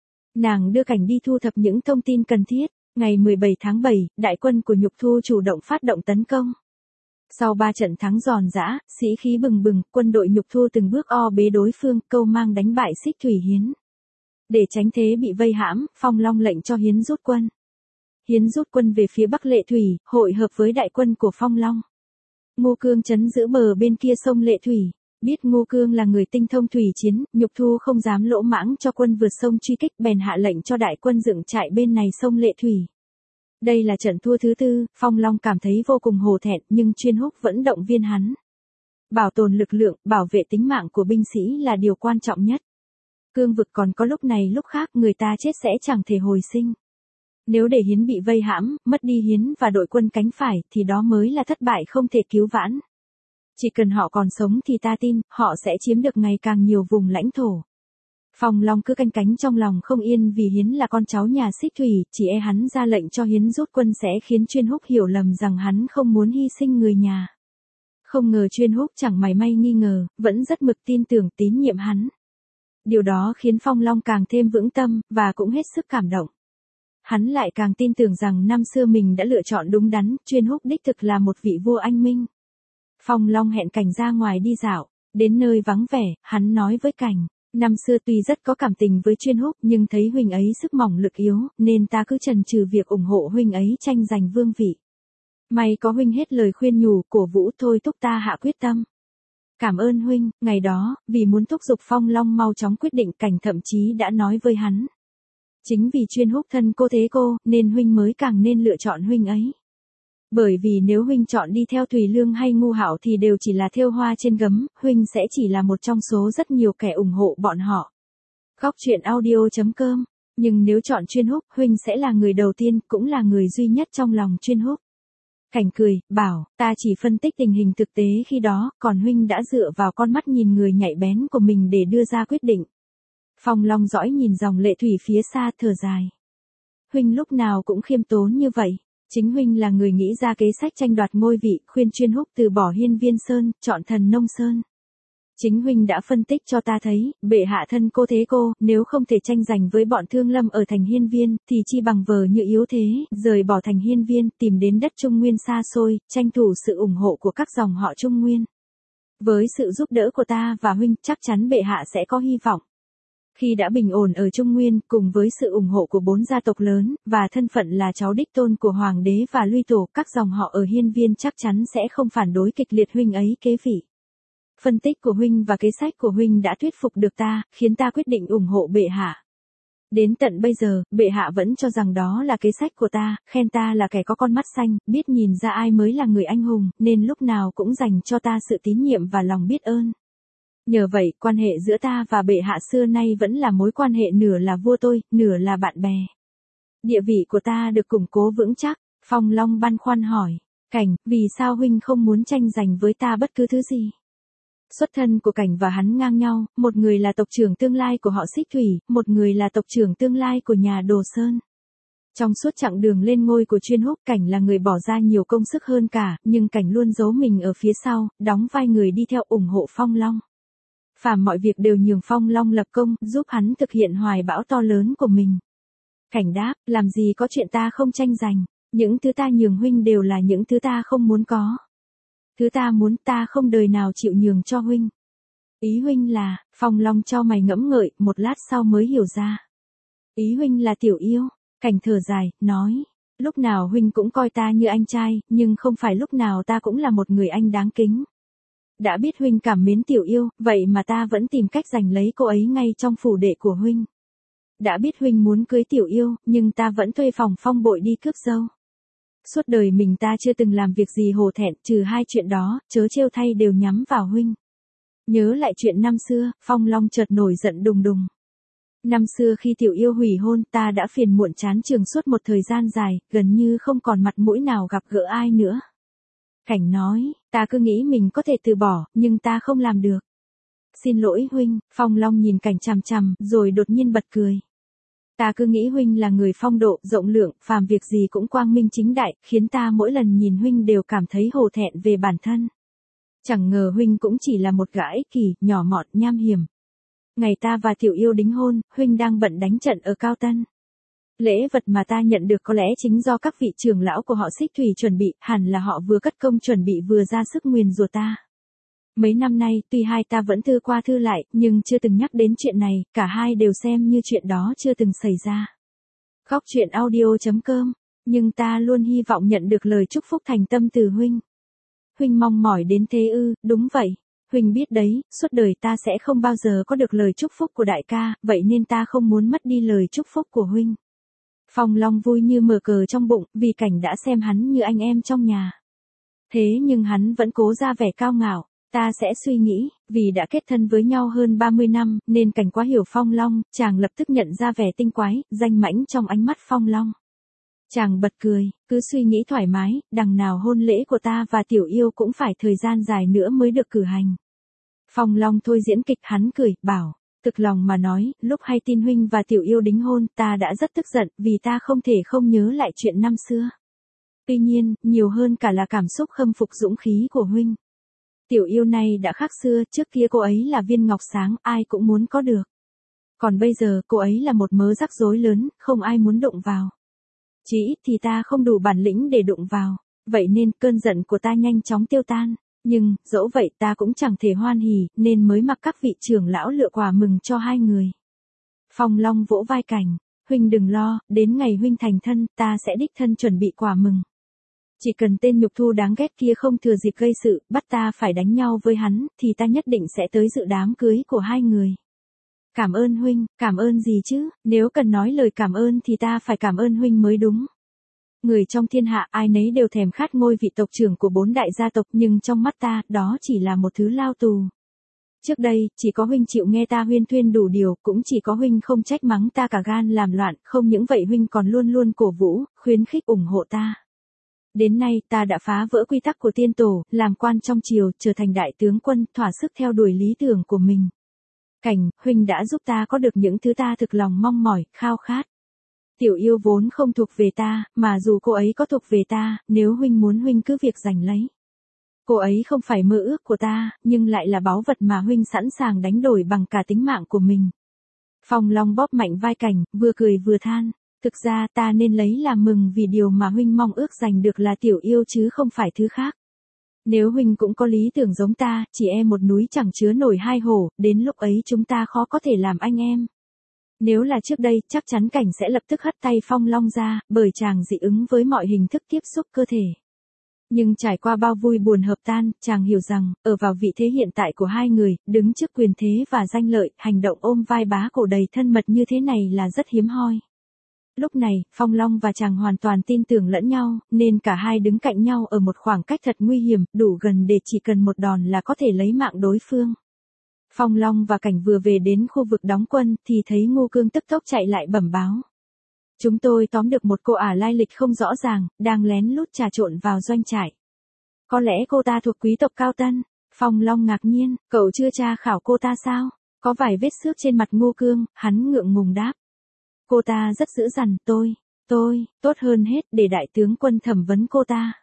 Nàng đưa Cảnh đi thu thập những thông tin cần thiết. Ngày 17 tháng 7, đại quân của Nhục Thu chủ động phát động tấn công. Sau 3 trận thắng giòn giã, sĩ khí bừng bừng, quân đội Nhục Thu từng bước o bế đối phương, câu mang đánh bại Xích Thủy Hiến. Để tránh thế bị vây hãm, Phong Long lệnh cho Hiến rút quân. Hiến rút quân về phía Bắc Lệ Thủy, hội hợp với đại quân của Phong Long. Ngô Cương trấn giữ bờ bên kia sông Lệ Thủy. Biết Ngô Cương là người tinh thông thủy chiến, Nhục Thu không dám lỗ mãng cho quân vượt sông truy kích, bèn hạ lệnh cho đại quân dựng trại bên này sông Lệ Thủy. Đây là trận thua thứ 4, Phong Long cảm thấy vô cùng hổ thẹn, nhưng Chuyên Húc vẫn động viên hắn. Bảo tồn lực lượng, bảo vệ tính mạng của binh sĩ là điều quan trọng nhất. Cương vực còn có lúc này lúc khác người ta chết sẽ chẳng thể hồi sinh. Nếu để Hiến bị vây hãm, mất đi Hiến và đội quân cánh phải, thì đó mới là thất bại không thể cứu vãn. Chỉ cần họ còn sống thì ta tin, họ sẽ chiếm được ngày càng nhiều vùng lãnh thổ. Phong Long cứ canh cánh trong lòng không yên vì Hiến là con cháu nhà Xích Thủy, chỉ e hắn ra lệnh cho Hiến rút quân sẽ khiến Chuyên Húc hiểu lầm rằng hắn không muốn hy sinh người nhà. Không ngờ Chuyên Húc chẳng mảy may nghi ngờ, vẫn rất mực tin tưởng tín nhiệm hắn. Điều đó khiến Phong Long càng thêm vững tâm, và cũng hết sức cảm động. Hắn lại càng tin tưởng rằng năm xưa mình đã lựa chọn đúng đắn, Chuyên Húc đích thực là một vị vua anh minh. Phong Long hẹn Cảnh ra ngoài đi dạo, đến nơi vắng vẻ, hắn nói với Cảnh, năm xưa tuy rất có cảm tình với Chuyên Húc nhưng thấy huynh ấy sức mỏng lực yếu, nên ta cứ chần chừ việc ủng hộ huynh ấy tranh giành vương vị. May có huynh hết lời khuyên nhủ, cổ vũ thôi thúc ta hạ quyết tâm. Cảm ơn huynh. Ngày đó, vì muốn thúc giục Phong Long mau chóng quyết định, Cảnh thậm chí đã nói với hắn. Chính vì Chuyên Húc thân cô thế cô, nên huynh mới càng nên lựa chọn huynh ấy. Bởi vì nếu huynh chọn đi theo Thùy Lương hay Ngu Hạo thì đều chỉ là thêu hoa trên gấm, huynh sẽ chỉ là một trong số rất nhiều kẻ ủng hộ bọn họ. Góc truyện audio.com. Nhưng nếu chọn Chuyên Húc, huynh sẽ là người đầu tiên, cũng là người duy nhất trong lòng Chuyên Húc. Cảnh cười, bảo, ta chỉ phân tích tình hình thực tế khi đó, còn huynh đã dựa vào con mắt nhìn người nhạy bén của mình để đưa ra quyết định. Phong Long dõi nhìn dòng lệ thủy phía xa, thở dài. Huynh lúc nào cũng khiêm tốn như vậy. Chính huynh là người nghĩ ra kế sách tranh đoạt ngôi vị, khuyên Chuyên Húc từ bỏ Hiên Viên Sơn, chọn Thần Nông Sơn. Chính huynh đã phân tích cho ta thấy, bệ hạ thân cô thế cô, nếu không thể tranh giành với bọn Thương Lâm ở thành Hiên Viên, thì chi bằng vờ như yếu thế, rời bỏ thành Hiên Viên, tìm đến đất Trung Nguyên xa xôi, tranh thủ sự ủng hộ của các dòng họ Trung Nguyên. Với sự giúp đỡ của ta và huynh, chắc chắn bệ hạ sẽ có hy vọng. Khi đã bình ổn ở Trung Nguyên, cùng với sự ủng hộ của 4 gia tộc lớn, và thân phận là cháu đích tôn của Hoàng đế và Luy Tổ, các dòng họ ở Hiên Viên chắc chắn sẽ không phản đối kịch liệt huynh ấy kế vị. Phân tích của huynh và kế sách của huynh đã thuyết phục được ta, khiến ta quyết định ủng hộ bệ hạ. Đến tận bây giờ, bệ hạ vẫn cho rằng đó là kế sách của ta, khen ta là kẻ có con mắt xanh, biết nhìn ra ai mới là người anh hùng, nên lúc nào cũng dành cho ta sự tín nhiệm và lòng biết ơn. Nhờ vậy, quan hệ giữa ta và bệ hạ xưa nay vẫn là mối quan hệ nửa là vua tôi, nửa là bạn bè. Địa vị của ta được củng cố vững chắc. Phong Long băn khoăn hỏi, Cảnh, vì sao huynh không muốn tranh giành với ta bất cứ thứ gì? Xuất thân của Cảnh và hắn ngang nhau, một người là tộc trưởng tương lai của họ Xích Thủy, một người là tộc trưởng tương lai của nhà Đồ Sơn. Trong suốt chặng đường lên ngôi của Chuyên Húc, Cảnh là người bỏ ra nhiều công sức hơn cả, nhưng Cảnh luôn giấu mình ở phía sau, đóng vai người đi theo ủng hộ Phong Long. Phàm mọi việc đều nhường Phong Long lập công, giúp hắn thực hiện hoài bão to lớn của mình. Cảnh đáp, làm gì có chuyện ta không tranh giành, những thứ ta nhường huynh đều là những thứ ta không muốn có. Thứ ta muốn ta không đời nào chịu nhường cho huynh. Ý huynh là, Phong Long chau mày ngẫm ngợi, một lát sau mới hiểu ra. Ý huynh là Tiểu Yêu. Cảnh thở dài, nói, lúc nào huynh cũng coi ta như anh trai, nhưng không phải lúc nào ta cũng là một người anh đáng kính. Đã biết huynh cảm mến Tiểu Yêu, vậy mà ta vẫn tìm cách giành lấy cô ấy ngay trong phủ đệ của huynh. Đã biết huynh muốn cưới Tiểu Yêu, nhưng ta vẫn thuê phòng Phong Bội đi cướp dâu. Suốt đời mình ta chưa từng làm việc gì hổ thẹn, trừ hai chuyện đó, chớ trêu thay đều nhắm vào huynh. Nhớ lại chuyện năm xưa, Phong Long chợt nổi giận đùng đùng. Năm xưa khi Tiểu Yêu hủy hôn, ta đã phiền muộn chán chường suốt một thời gian dài, gần như không còn mặt mũi nào gặp gỡ ai nữa. Cảnh nói, ta cứ nghĩ mình có thể từ bỏ, nhưng ta không làm được. Xin lỗi huynh, Phong Long nhìn Cảnh chằm chằm, rồi đột nhiên bật cười. Ta cứ nghĩ huynh là người phong độ, rộng lượng, phàm việc gì cũng quang minh chính đại, khiến ta mỗi lần nhìn huynh đều cảm thấy hổ thẹn về bản thân. Chẳng ngờ huynh cũng chỉ là một gã ích kỷ, nhỏ mọn, nham hiểm. Ngày ta và Tiểu Yêu đính hôn, huynh đang bận đánh trận ở Cao Tân. Lễ vật mà ta nhận được có lẽ chính do các vị trưởng lão của họ Xích Thủy chuẩn bị, hẳn là họ vừa cất công chuẩn bị vừa ra sức nguyền rủa ta. Mấy năm nay, tuy hai ta vẫn thư qua thư lại, nhưng chưa từng nhắc đến chuyện này, cả hai đều xem như chuyện đó chưa từng xảy ra. Góc truyện audio.com, nhưng ta luôn hy vọng nhận được lời chúc phúc thành tâm từ huynh. Huynh mong mỏi đến thế ư? Đúng vậy. Huynh biết đấy, suốt đời ta sẽ không bao giờ có được lời chúc phúc của đại ca, vậy nên ta không muốn mất đi lời chúc phúc của huynh. Phong Long vui như mở cờ trong bụng, vì Cảnh đã xem hắn như anh em trong nhà. Thế nhưng hắn vẫn cố ra vẻ cao ngạo. Ta sẽ suy nghĩ, vì đã kết thân với nhau hơn 30 năm, nên Cảnh quá hiểu Phong Long, chàng lập tức nhận ra vẻ tinh quái, danh mãnh trong ánh mắt Phong Long. Chàng bật cười, cứ suy nghĩ thoải mái, đằng nào hôn lễ của ta và Tiểu Yêu cũng phải thời gian dài nữa mới được cử hành. Phong Long thôi diễn kịch, hắn cười, bảo, thực lòng mà nói, lúc hay tin huynh và Tiểu Yêu đính hôn, ta đã rất tức giận, vì ta không thể không nhớ lại chuyện năm xưa. Tuy nhiên, nhiều hơn cả là cảm xúc khâm phục dũng khí của huynh. Tiểu Yêu này đã khác xưa, trước kia cô ấy là viên ngọc sáng, ai cũng muốn có được. Còn bây giờ cô ấy là một mớ rắc rối lớn, không ai muốn đụng vào. Chỉ ít thì ta không đủ bản lĩnh để đụng vào, vậy nên cơn giận của ta nhanh chóng tiêu tan. Nhưng, dẫu vậy ta cũng chẳng thể hoan hỉ, nên mới mặc các vị trưởng lão lựa quà mừng cho hai người. Phong Long vỗ vai Cảnh, huynh đừng lo, đến ngày huynh thành thân, ta sẽ đích thân chuẩn bị quà mừng. Chỉ cần tên nhục thu đáng ghét kia không thừa dịp gây sự, bắt ta phải đánh nhau với hắn, thì ta nhất định sẽ tới dự đám cưới của hai người. Cảm ơn huynh, cảm ơn gì chứ, nếu cần nói lời cảm ơn thì ta phải cảm ơn huynh mới đúng. Người trong thiên hạ ai nấy đều thèm khát ngôi vị tộc trưởng của 4 đại gia tộc, nhưng trong mắt ta, đó chỉ là một thứ lao tù. Trước đây, chỉ có huynh chịu nghe ta huyên thuyên đủ điều, cũng chỉ có huynh không trách mắng ta cả gan làm loạn, không những vậy huynh còn luôn luôn cổ vũ, khuyến khích ủng hộ ta. Đến nay ta đã phá vỡ quy tắc của tiên tổ, làm quan trong triều, trở thành đại tướng quân, thỏa sức theo đuổi lý tưởng của mình. Cảnh, huynh đã giúp ta có được những thứ ta thực lòng mong mỏi, khao khát. Tiểu Yêu vốn không thuộc về ta, mà dù cô ấy có thuộc về ta, nếu huynh muốn huynh cứ việc giành lấy. Cô ấy không phải mơ ước của ta, nhưng lại là báu vật mà huynh sẵn sàng đánh đổi bằng cả tính mạng của mình. Phong Long bóp mạnh vai Cảnh, vừa cười vừa than. Thực ra ta nên lấy làm mừng vì điều mà huynh mong ước giành được là Tiểu Yêu chứ không phải thứ khác. Nếu huynh cũng có lý tưởng giống ta, chỉ e một núi chẳng chứa nổi hai hổ, đến lúc ấy chúng ta khó có thể làm anh em. Nếu là trước đây, chắc chắn Cảnh sẽ lập tức hất tay Phong Long ra, bởi chàng dị ứng với mọi hình thức tiếp xúc cơ thể. Nhưng trải qua bao vui buồn hợp tan, chàng hiểu rằng, ở vào vị thế hiện tại của hai người, đứng trước quyền thế và danh lợi, hành động ôm vai bá cổ đầy thân mật như thế này là rất hiếm hoi. Lúc này, Phong Long và chàng hoàn toàn tin tưởng lẫn nhau, nên cả hai đứng cạnh nhau ở một khoảng cách thật nguy hiểm, đủ gần để chỉ cần một đòn là có thể lấy mạng đối phương. Phong Long và Cảnh vừa về đến khu vực đóng quân, thì thấy Ngô Cương tức tốc chạy lại bẩm báo. Chúng tôi tóm được một cô ả lai lịch không rõ ràng, đang lén lút trà trộn vào doanh trại. Có lẽ cô ta thuộc quý tộc Cao Tân. Phong Long ngạc nhiên, cậu chưa tra khảo cô ta sao? Có vài vết xước trên mặt Ngô Cương, hắn ngượng ngùng đáp. Cô ta rất dữ dằn, tốt hơn hết để đại tướng quân thẩm vấn cô ta.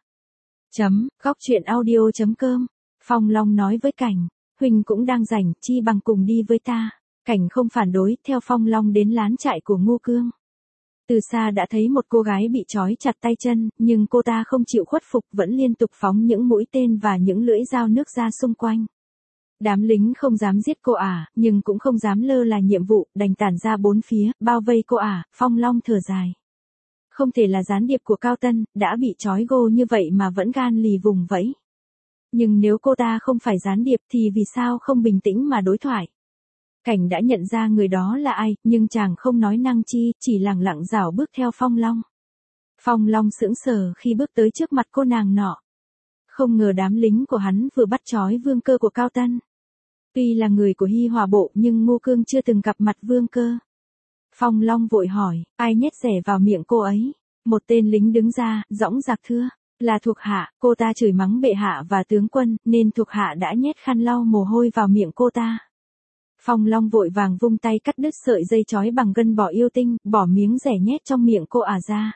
Góc truyện audio.com. Phong Long nói với Cảnh, huynh cũng đang rảnh, chi bằng cùng đi với ta. Cảnh không phản đối, theo Phong Long đến lán trại của Ngô Cương. Từ xa đã thấy một cô gái bị trói chặt tay chân, nhưng cô ta không chịu khuất phục, vẫn liên tục phóng những mũi tên và những lưỡi dao nước ra xung quanh. Đám lính không dám giết cô ả, nhưng cũng không dám lơ là nhiệm vụ, đành tản ra bốn phía, bao vây cô ả. Phong Long thở dài. Không thể là gián điệp của Cao Tân, đã bị trói gô như vậy mà vẫn gan lì vùng vẫy. Nhưng nếu cô ta không phải gián điệp thì vì sao không bình tĩnh mà đối thoại? Cảnh đã nhận ra người đó là ai, nhưng chàng không nói năng chi, chỉ lẳng lặng rảo bước theo Phong Long. Phong Long sững sờ khi bước tới trước mặt cô nàng nọ. Không ngờ đám lính của hắn vừa bắt trói Vương Cơ của Cao Tân. Tuy là người của Hi Hòa bộ nhưng Ngô Cương chưa từng gặp mặt Vương Cơ. Phong Long vội hỏi, ai nhét rẻ vào miệng cô ấy? Một tên lính đứng ra, dõng dạc thưa, là thuộc hạ, cô ta chửi mắng bệ hạ và tướng quân, nên thuộc hạ đã nhét khăn lau mồ hôi vào miệng cô ta. Phong Long vội vàng vung tay cắt đứt sợi dây trói bằng gân bò yêu tinh, bỏ miếng rẻ nhét trong miệng cô ra.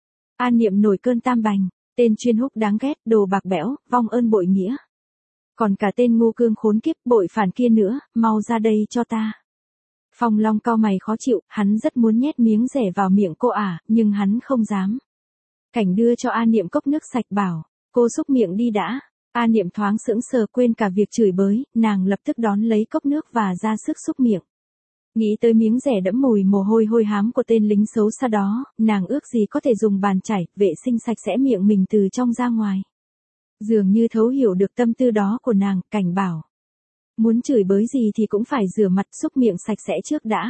An Niệm nổi cơn tam bành, tên chuyên húc đáng ghét, đồ bạc bẽo, vong ơn bội nghĩa. Còn cả tên Ngô Cương khốn kiếp bội phản kia nữa, mau ra đây cho ta. Phong Long cau mày khó chịu, hắn rất muốn nhét miếng rẻ vào miệng cô nhưng hắn không dám. Cảnh đưa cho An Niệm cốc nước sạch bảo, cô xúc miệng đi đã. An Niệm thoáng sững sờ quên cả việc chửi bới, nàng lập tức đón lấy cốc nước và ra sức xúc miệng. Nghĩ tới miếng rẻ đẫm mùi mồ hôi hôi hám của tên lính xấu xa đó, nàng ước gì có thể dùng bàn chải, vệ sinh sạch sẽ miệng mình từ trong ra ngoài. Dường như thấu hiểu được tâm tư đó của nàng, cảnh bảo. Muốn chửi bới gì thì cũng phải rửa mặt xúc miệng sạch sẽ trước đã.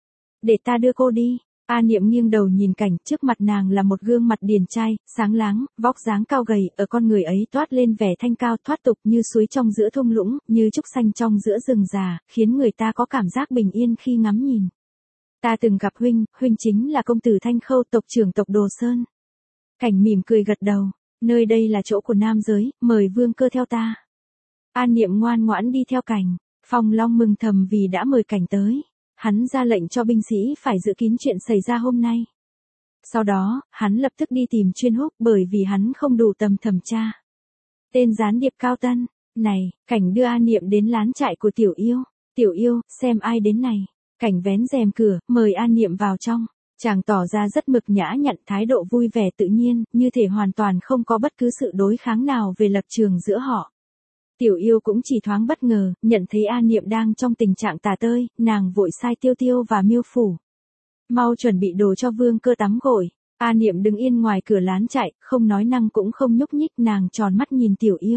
Để ta đưa cô đi. An Niệm nghiêng đầu nhìn cảnh, trước mặt nàng là một gương mặt điển trai, sáng láng, vóc dáng cao gầy, ở con người ấy toát lên vẻ thanh cao thoát tục như suối trong giữa thung lũng, như trúc xanh trong giữa rừng già, khiến người ta có cảm giác bình yên khi ngắm nhìn. Ta từng gặp huynh chính là công tử Thanh Khâu, tộc trưởng tộc Đồ Sơn. Cảnh mỉm cười gật đầu, nơi đây là chỗ của nam giới, mời Vương Cơ theo ta. An Niệm ngoan ngoãn đi theo cảnh, Phong Long mừng thầm vì đã mời cảnh tới. Hắn ra lệnh cho binh sĩ phải giữ kín chuyện xảy ra hôm nay. Sau đó, hắn lập tức đi tìm chuyên húc bởi vì hắn không đủ tầm thẩm tra. Tên gián điệp Cao Tân, này, cảnh đưa An Niệm đến lán trại của Tiểu Yêu. Tiểu Yêu, xem ai đến này. Cảnh vén rèm cửa, mời An Niệm vào trong. Chàng tỏ ra rất mực nhã nhặn, thái độ vui vẻ tự nhiên, như thể hoàn toàn không có bất cứ sự đối kháng nào về lập trường giữa họ. Tiểu Yêu cũng chỉ thoáng bất ngờ, nhận thấy An Niệm đang trong tình trạng tả tơi, nàng vội sai Tiêu Tiêu và Miêu Phủ. Mau chuẩn bị đồ cho Vương Cơ tắm gội. An Niệm đứng yên ngoài cửa lán trại, không nói năng cũng không nhúc nhích, nàng tròn mắt nhìn Tiểu Yêu.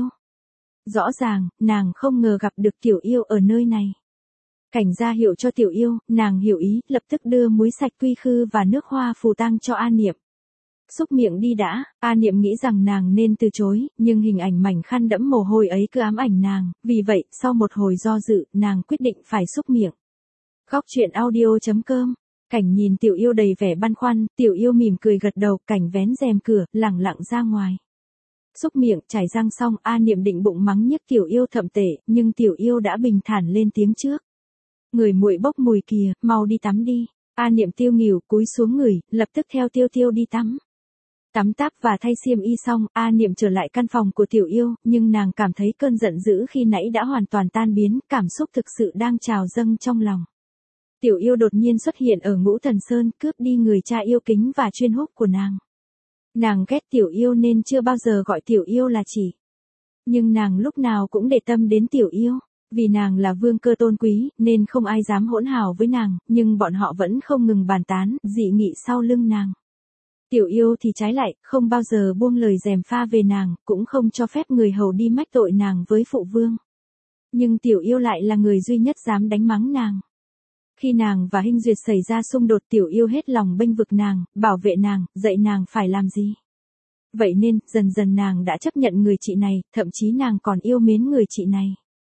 Rõ ràng, nàng không ngờ gặp được Tiểu Yêu ở nơi này. Cảnh ra hiệu cho Tiểu Yêu, nàng hiểu ý, lập tức đưa muối sạch quy khư và nước hoa phù tang cho An Niệm. Xúc miệng đi đã, An Niệm nghĩ rằng nàng nên từ chối, nhưng hình ảnh mảnh khăn đẫm mồ hôi ấy cứ ám ảnh nàng, vì vậy, sau một hồi do dự, nàng quyết định phải xúc miệng. Góc truyện audio.com. Cảnh nhìn Tiểu Yêu đầy vẻ băn khoăn, Tiểu Yêu mỉm cười gật đầu, cảnh vén rèm cửa, lẳng lặng ra ngoài. Xúc miệng, chải răng xong, An Niệm định bụng mắng nhiếc Tiểu Yêu thậm tệ, nhưng Tiểu Yêu đã bình thản lên tiếng trước. Người muội bốc mùi kìa, mau đi tắm đi. An Niệm tiêu nghỉu, cúi xuống người, lập tức theo Tiêu Tiêu đi tắm. Tắm táp và thay xiêm y xong, An Niệm trở lại căn phòng của Tiểu Yêu, nhưng nàng cảm thấy cơn giận dữ khi nãy đã hoàn toàn tan biến, cảm xúc thực sự đang trào dâng trong lòng. Tiểu Yêu đột nhiên xuất hiện ở Ngũ Thần Sơn, cướp đi người cha yêu kính và chuyên húc của nàng. Nàng ghét Tiểu Yêu nên chưa bao giờ gọi Tiểu Yêu là chị. Nhưng nàng lúc nào cũng để tâm đến Tiểu Yêu. Vì nàng là Vương Cơ tôn quý, nên không ai dám hỗn hào với nàng, nhưng bọn họ vẫn không ngừng bàn tán, dị nghị sau lưng nàng. Tiểu Yêu thì trái lại, không bao giờ buông lời gièm pha về nàng, cũng không cho phép người hầu đi mách tội nàng với phụ vương. Nhưng Tiểu Yêu lại là người duy nhất dám đánh mắng nàng. Khi nàng và Hinh Duyệt xảy ra xung đột, Tiểu Yêu hết lòng bênh vực nàng, bảo vệ nàng, dạy nàng phải làm gì. Vậy nên, dần dần nàng đã chấp nhận người chị này, thậm chí nàng còn yêu mến người chị này.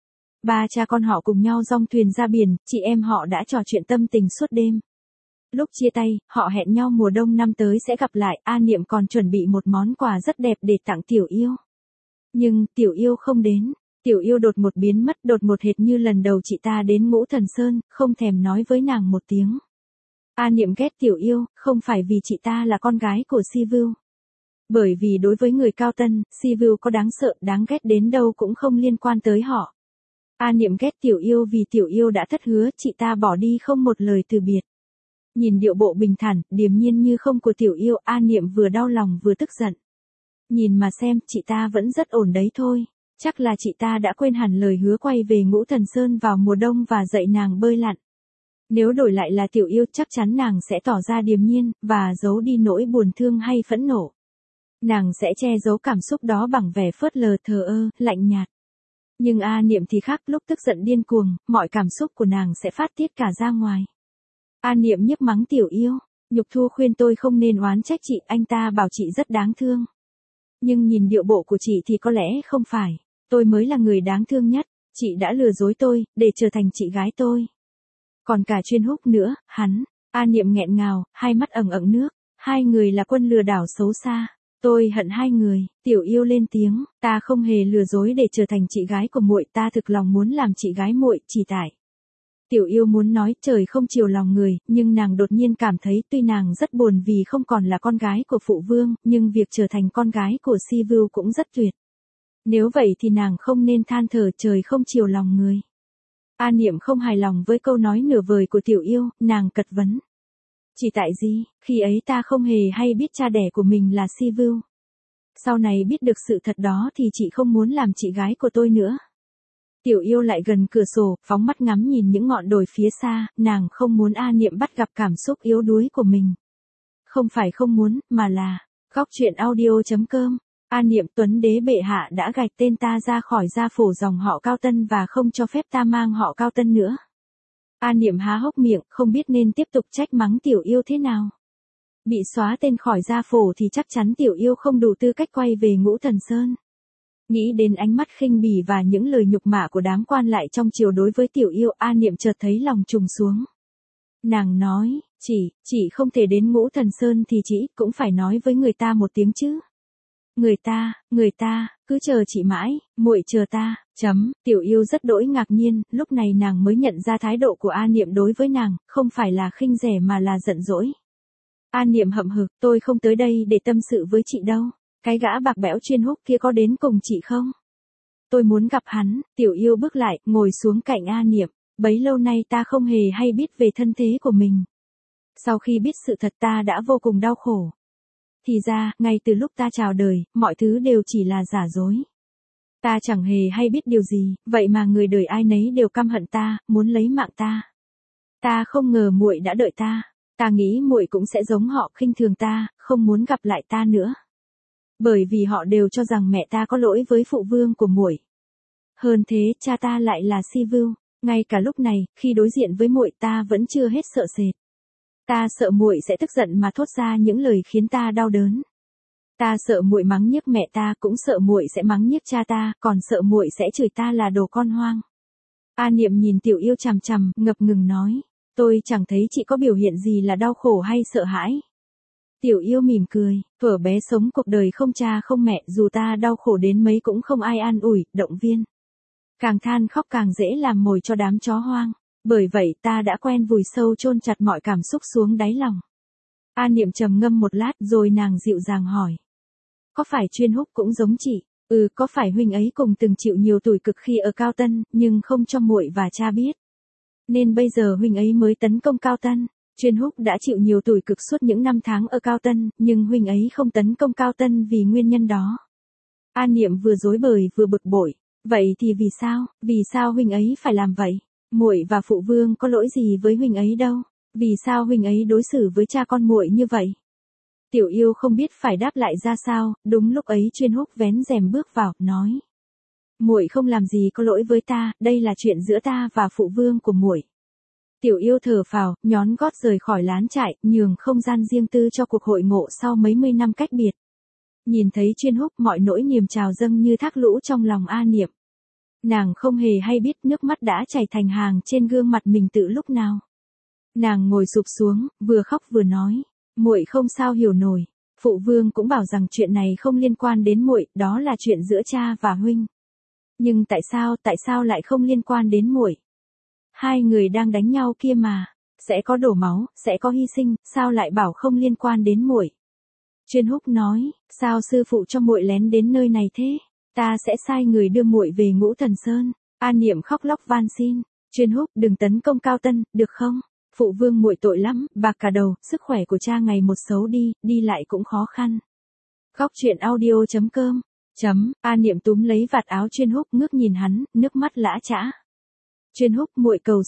Ba cha con họ cùng nhau dong thuyền ra biển, chị em họ đã trò chuyện tâm tình suốt đêm. Lúc chia tay, họ hẹn nhau mùa đông năm tới sẽ gặp lại, An Niệm còn chuẩn bị một món quà rất đẹp để tặng Tiểu Yêu. Nhưng, Tiểu Yêu không đến. Tiểu Yêu đột ngột biến mất, đột ngột hệt như lần đầu chị ta đến Ngũ Thần Sơn, không thèm nói với nàng một tiếng. An Niệm ghét Tiểu Yêu, không phải vì chị ta là con gái của Si Vưu. Bởi vì đối với người Cao Tân, Si Vưu có đáng sợ, đáng ghét đến đâu cũng không liên quan tới họ. An Niệm ghét Tiểu Yêu vì Tiểu Yêu đã thất hứa, chị ta bỏ đi không một lời từ biệt. Nhìn điệu bộ bình thản, điềm nhiên như không của Tiểu Yêu, An Niệm vừa đau lòng vừa tức giận. Nhìn mà xem, chị ta vẫn rất ổn đấy thôi. Chắc là chị ta đã quên hẳn lời hứa quay về Ngũ Thần Sơn vào mùa đông và dạy nàng bơi lặn. Nếu đổi lại là Tiểu Yêu, chắc chắn nàng sẽ tỏ ra điềm nhiên, và giấu đi nỗi buồn thương hay phẫn nộ. Nàng sẽ che giấu cảm xúc đó bằng vẻ phớt lờ, thờ ơ, lạnh nhạt. Nhưng An Niệm thì khác, lúc tức giận điên cuồng, mọi cảm xúc của nàng sẽ phát tiết cả ra ngoài. An Niệm nhức mắng Tiểu Yêu. Nhục Thu khuyên tôi không nên oán trách chị, anh ta bảo chị rất đáng thương. Nhưng nhìn điệu bộ của chị thì có lẽ không phải. Tôi mới là người đáng thương nhất. Chị đã lừa dối tôi, để trở thành chị gái tôi. Còn cả Chuyên Húc nữa, hắn. A Niệm nghẹn ngào, hai mắt ẩn ẩn nước. Hai người là quân lừa đảo xấu xa. Tôi hận hai người. Tiểu Yêu lên tiếng, ta không hề lừa dối để trở thành chị gái của muội, ta thực lòng muốn làm chị gái muội, chỉ tại. Tiểu Yêu muốn nói trời không chiều lòng người, nhưng nàng đột nhiên cảm thấy tuy nàng rất buồn vì không còn là con gái của phụ vương, nhưng việc trở thành con gái của Si Vưu cũng rất tuyệt. Nếu vậy thì nàng không nên than thở trời không chiều lòng người. A Niệm không hài lòng với câu nói nửa vời của Tiểu Yêu, nàng cật vấn. Chỉ tại gì, khi ấy ta không hề hay biết cha đẻ của mình là Si Vưu. Sau này biết được sự thật đó thì chị không muốn làm chị gái của tôi nữa. Tiểu Yêu lại gần cửa sổ, phóng mắt ngắm nhìn những ngọn đồi phía xa, nàng không muốn A Niệm bắt gặp cảm xúc yếu đuối của mình. Không phải không muốn, mà là, góc truyện audio.com. A Niệm, Tuấn đế bệ hạ đã gạch tên ta ra khỏi gia phổ dòng họ Cao Tân và không cho phép ta mang họ Cao Tân nữa. A Niệm há hốc miệng, không biết nên tiếp tục trách mắng Tiểu Yêu thế nào. Bị xóa tên khỏi gia phổ thì chắc chắn Tiểu Yêu không đủ tư cách quay về Ngũ Thần Sơn. Nghĩ đến ánh mắt khinh bỉ và những lời nhục mạ của đám quan lại trong triều đối với Tiểu Yêu, A Niệm chợt thấy lòng trùng xuống. Nàng nói, chị không thể đến Ngũ Thần Sơn thì chị cũng phải nói với người ta một tiếng chứ. Người ta, cứ chờ chị mãi, muội chờ ta, Tiểu Yêu rất đỗi ngạc nhiên, lúc này nàng mới nhận ra thái độ của A Niệm đối với nàng, không phải là khinh rẻ mà là giận dỗi. A Niệm hậm hực, tôi không tới đây để tâm sự với chị đâu. Cái gã bạc bẽo Chuyên Húc kia có đến cùng chị không? Tôi muốn gặp hắn. Tiểu Yêu bước lại, ngồi xuống cạnh A Niệm. Bấy lâu nay ta không hề hay biết về thân thế của mình. Sau khi biết sự thật ta đã vô cùng đau khổ. Thì ra, ngay từ lúc ta chào đời, mọi thứ đều chỉ là giả dối. Ta chẳng hề hay biết điều gì, vậy mà người đời ai nấy đều căm hận ta, muốn lấy mạng ta. Ta không ngờ muội đã đợi ta. Ta nghĩ muội cũng sẽ giống họ, khinh thường ta, không muốn gặp lại ta nữa. Bởi vì họ đều cho rằng mẹ ta có lỗi với phụ vương của muội. Hơn thế, cha ta lại là Si Vưu. Ngay cả lúc này, khi đối diện với muội ta vẫn chưa hết sợ sệt. Ta sợ muội sẽ tức giận mà thốt ra những lời khiến ta đau đớn. Ta sợ muội mắng nhiếc mẹ ta, cũng sợ muội sẽ mắng nhiếc cha ta, còn sợ muội sẽ chửi ta là đồ con hoang. A Niệm nhìn Tiểu Yêu chằm chằm, ngập ngừng nói, tôi chẳng thấy chị có biểu hiện gì là đau khổ hay sợ hãi. Tiểu Yêu mỉm cười, thuở bé sống cuộc đời không cha không mẹ, dù ta đau khổ đến mấy cũng không ai an ủi, động viên. Càng than khóc càng dễ làm mồi cho đám chó hoang. Bởi vậy ta đã quen vùi sâu chôn chặt mọi cảm xúc xuống đáy lòng. A Niệm trầm ngâm một lát rồi nàng dịu dàng hỏi. Có phải Chuyên Húc cũng giống chị? Có phải huynh ấy cùng từng chịu nhiều tủi cực khi ở Cao Tân, nhưng không cho muội và cha biết. Nên bây giờ huynh ấy mới tấn công Cao Tân. Chuyên Húc đã chịu nhiều tủi cực suốt những năm tháng ở Cao Tân, nhưng huynh ấy không tấn công Cao Tân vì nguyên nhân đó. A Niệm vừa rối bời vừa bực bội. Vậy thì vì sao huynh ấy phải làm vậy? Muội và phụ vương có lỗi gì với huynh ấy đâu? Vì sao huynh ấy đối xử với cha con muội như vậy? Tiểu Yêu không biết phải đáp lại ra sao, đúng lúc ấy Chuyên Húc vén rèm bước vào, nói: "Muội không làm gì có lỗi với ta, đây là chuyện giữa ta và phụ vương của muội." Tiểu Yêu thở phào, nhón gót rời khỏi lán trại, nhường không gian riêng tư cho cuộc hội ngộ sau mấy mươi năm cách biệt. Nhìn thấy Chuyên Húc, mọi nỗi niềm trào dâng như thác lũ trong lòng A Niệm. Nàng không hề hay biết nước mắt đã chảy thành hàng trên gương mặt mình từ lúc nào. Nàng ngồi sụp xuống, vừa khóc vừa nói, muội không sao hiểu nổi. Phụ vương cũng bảo rằng chuyện này không liên quan đến muội, đó là chuyện giữa cha và huynh. Nhưng tại sao lại không liên quan đến muội? Hai người đang đánh nhau kia mà, sẽ có đổ máu, sẽ có hy sinh, sao lại bảo không liên quan đến muội? Chuyên Húc nói, sao sư phụ cho muội lén đến nơi này thế? Ta sẽ sai người đưa muội về Ngũ Thần Sơn. A Niệm khóc lóc van xin, Chuyên Húc đừng tấn công Cao Tân, được không? Phụ vương muội tội lắm, bạc cả đầu, sức khỏe của cha ngày một xấu đi, đi lại cũng khó khăn. Góc truyện audio.com. A Niệm túm lấy vạt áo Chuyên Húc, ngước nhìn hắn, nước mắt lã chã. Chuyên Húc, muội cầu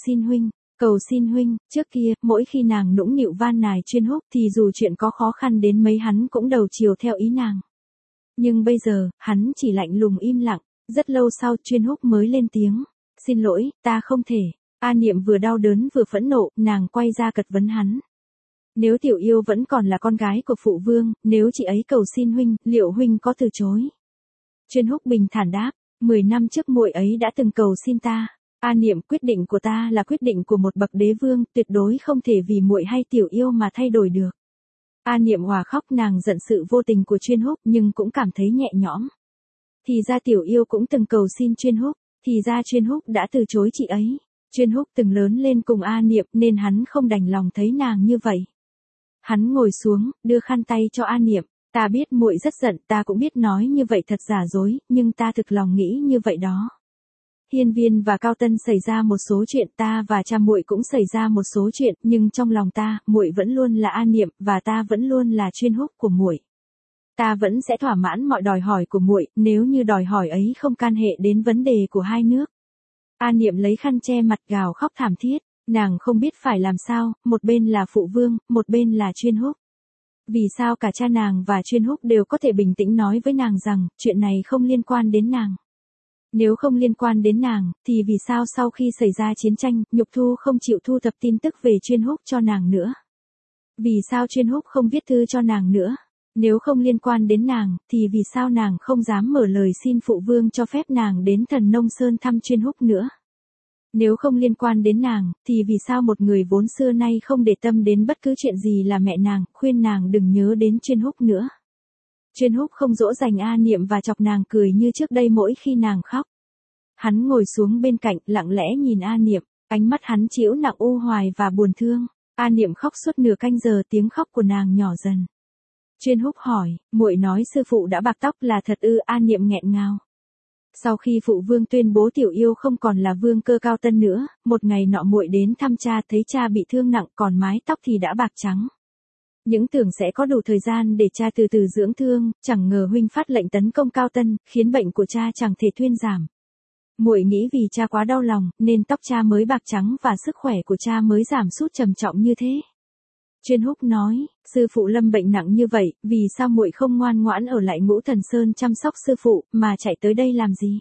xin huynh, trước kia, mỗi khi nàng nũng nịu van nài Chuyên Húc thì dù chuyện có khó khăn đến mấy hắn cũng đầu chiều theo ý nàng. Nhưng bây giờ, hắn chỉ lạnh lùng im lặng, rất lâu sau Chuyên Húc mới lên tiếng, xin lỗi, ta không thể. A Niệm vừa đau đớn vừa phẫn nộ, nàng quay ra cật vấn hắn. Nếu Tiểu Yêu vẫn còn là con gái của phụ vương, nếu chị ấy cầu xin huynh, liệu huynh có từ chối? Chuyên Húc bình thản đáp, 10 năm trước muội ấy đã từng cầu xin ta. A Niệm, quyết định của ta là quyết định của một bậc đế vương, tuyệt đối không thể vì muội hay Tiểu Yêu mà thay đổi được. A Niệm hòa khóc, nàng giận sự vô tình của Chuyên Húc nhưng cũng cảm thấy nhẹ nhõm. Thì ra Tiểu Yêu cũng từng cầu xin Chuyên Húc, thì ra Chuyên Húc đã từ chối chị ấy. Chuyên Húc từng lớn lên cùng A Niệm nên hắn không đành lòng thấy nàng như vậy. Hắn ngồi xuống, đưa khăn tay cho A Niệm, ta biết muội rất giận, ta cũng biết nói như vậy thật giả dối, nhưng ta thực lòng nghĩ như vậy đó. Hiên Viên và Cao Tân xảy ra một số chuyện, ta và cha muội cũng xảy ra một số chuyện, nhưng trong lòng ta, muội vẫn luôn là A Niệm và ta vẫn luôn là Chuyên Húc của muội. Ta vẫn sẽ thỏa mãn mọi đòi hỏi của muội, nếu như đòi hỏi ấy không can hệ đến vấn đề của hai nước. A Niệm lấy khăn che mặt gào khóc thảm thiết, nàng không biết phải làm sao, một bên là phụ vương, một bên là Chuyên Húc. Vì sao cả cha nàng và Chuyên Húc đều có thể bình tĩnh nói với nàng rằng, chuyện này không liên quan đến nàng. Nếu không liên quan đến nàng, thì vì sao sau khi xảy ra chiến tranh, Nhục Thu không chịu thu thập tin tức về Chuyên Húc cho nàng nữa? Vì sao Chuyên Húc không viết thư cho nàng nữa? Nếu không liên quan đến nàng, thì vì sao nàng không dám mở lời xin phụ vương cho phép nàng đến Thần Nông Sơn thăm Chuyên Húc nữa? Nếu không liên quan đến nàng, thì vì sao một người vốn xưa nay không để tâm đến bất cứ chuyện gì là mẹ nàng, khuyên nàng đừng nhớ đến Chuyên Húc nữa? Chuyên Húc không dỗ dành A Niệm và chọc nàng cười như trước đây mỗi khi nàng khóc. Hắn ngồi xuống bên cạnh, lặng lẽ nhìn A Niệm, ánh mắt hắn trĩu nặng u hoài và buồn thương. A Niệm khóc suốt nửa canh giờ, tiếng khóc của nàng nhỏ dần. Chuyên Húc hỏi, muội nói sư phụ đã bạc tóc là thật ư? A Niệm nghẹn ngào. Sau khi phụ vương tuyên bố Tiểu Yêu không còn là vương cơ Cao Tân nữa, một ngày nọ muội đến thăm cha, thấy cha bị thương nặng, còn mái tóc thì đã bạc trắng. Những tưởng sẽ có đủ thời gian để cha từ từ dưỡng thương, chẳng ngờ huynh phát lệnh tấn công Cao Tân, khiến bệnh của cha chẳng thể thuyên giảm. Muội nghĩ vì cha quá đau lòng, nên tóc cha mới bạc trắng và sức khỏe của cha mới giảm sút trầm trọng như thế. Chuyên Húc nói, sư phụ lâm bệnh nặng như vậy, vì sao muội không ngoan ngoãn ở lại Ngũ Thần Sơn chăm sóc sư phụ, mà chạy tới đây làm gì?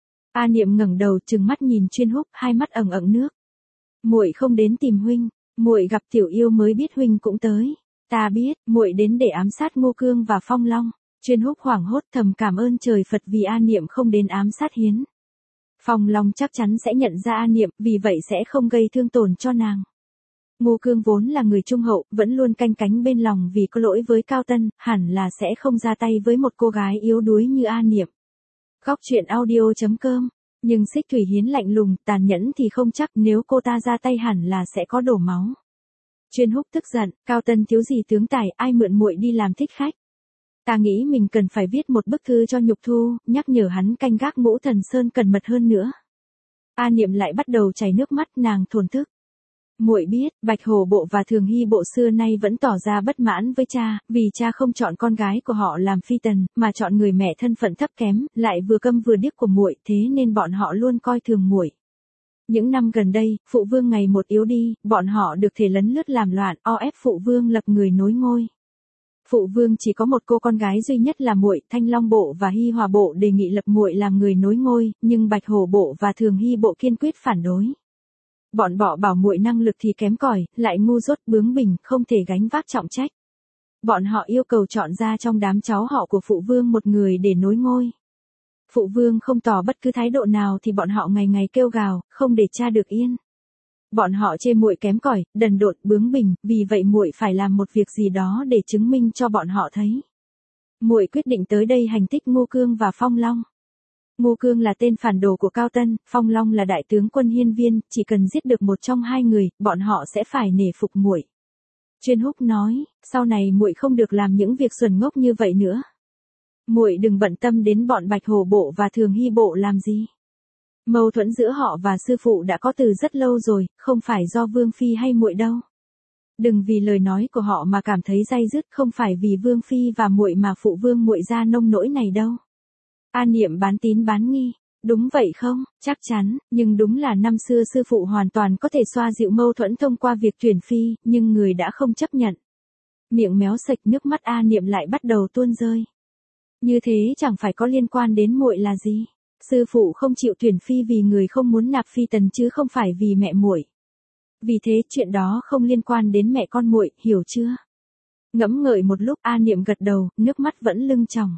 A Niệm ngẩng đầu trừng mắt nhìn Chuyên Húc, hai mắt ẩn ẩn nước. Muội không đến tìm huynh, muội gặp Tiểu Yêu mới biết huynh cũng tới. Ta biết, muội đến để ám sát Ngô Cương và Phong Long. Chuyên Húc hoảng hốt thầm cảm ơn trời Phật vì A Niệm không đến ám sát Hiến. Phong Long chắc chắn sẽ nhận ra A Niệm, vì vậy sẽ không gây thương tổn cho nàng. Ngô Cương vốn là người trung hậu, vẫn luôn canh cánh bên lòng vì có lỗi với Cao Tân, hẳn là sẽ không ra tay với một cô gái yếu đuối như A Niệm. Góc truyện audio.com. Nhưng Xích Thủy Hiến lạnh lùng, tàn nhẫn thì không chắc, nếu cô ta ra tay hẳn là sẽ có đổ máu. Chuyên Húc tức giận, Cao Tân thiếu gì tướng tài, ai mượn muội đi làm thích khách. Ta nghĩ mình cần phải viết một bức thư cho Nhục Thu, nhắc nhở hắn canh gác Ngũ Thần Sơn cẩn mật hơn nữa. A Niệm lại bắt đầu chảy nước mắt, nàng thổn thức. Muội biết, Bạch Hổ Bộ và Thường Hy Bộ xưa nay vẫn tỏ ra bất mãn với cha, vì cha không chọn con gái của họ làm phi tần, mà chọn người mẹ thân phận thấp kém, lại vừa câm vừa điếc của muội, thế nên bọn họ luôn coi thường muội. Những năm gần đây, phụ vương ngày một yếu đi, bọn họ được thể lấn lướt làm loạn, ép phụ vương lập người nối ngôi. Phụ vương chỉ có một cô con gái duy nhất là muội, Thanh Long Bộ và Hy Hòa Bộ đề nghị lập muội làm người nối ngôi, nhưng Bạch Hổ Bộ và Thường Hy Bộ kiên quyết phản đối. Bọn họ bảo muội năng lực thì kém cỏi, lại ngu dốt bướng bỉnh, không thể gánh vác trọng trách. Bọn họ yêu cầu chọn ra trong đám cháu họ của phụ vương một người để nối ngôi. Phụ vương không tỏ bất cứ thái độ nào thì bọn họ ngày ngày kêu gào, không để cha được yên. Bọn họ chê muội kém cỏi, đần độn, bướng bỉnh, vì vậy muội phải làm một việc gì đó để chứng minh cho bọn họ thấy. Muội quyết định tới đây hành thích Ngô Cương và Phong Long. Ngô Cương là tên phản đồ của Cao Tân, Phong Long là đại tướng quân Hiên Viên, chỉ cần giết được một trong hai người, bọn họ sẽ phải nể phục muội. Chuyên Húc nói, sau này muội không được làm những việc xuẩn ngốc như vậy nữa. Muội đừng bận tâm đến bọn Bạch Hổ Bộ và Thường Hy Bộ làm gì. Mâu thuẫn giữa họ và sư phụ đã có từ rất lâu rồi, không phải do Vương Phi hay muội đâu. Đừng vì lời nói của họ mà cảm thấy day dứt, không phải vì Vương Phi và muội mà phụ vương muội ra nông nỗi này đâu. A Niệm bán tín bán nghi, đúng vậy không, chắc chắn, nhưng đúng là năm xưa sư phụ hoàn toàn có thể xoa dịu mâu thuẫn thông qua việc tuyển phi, nhưng người đã không chấp nhận. Miệng méo sạch, nước mắt A Niệm lại bắt đầu tuôn rơi. Như thế chẳng phải có liên quan đến muội là gì? Sư phụ không chịu tuyển phi vì người không muốn nạp phi tần chứ không phải vì mẹ muội. Vì thế chuyện đó không liên quan đến mẹ con muội, hiểu chưa? Ngẫm ngợi một lúc, A Niệm gật đầu, nước mắt vẫn lưng tròng.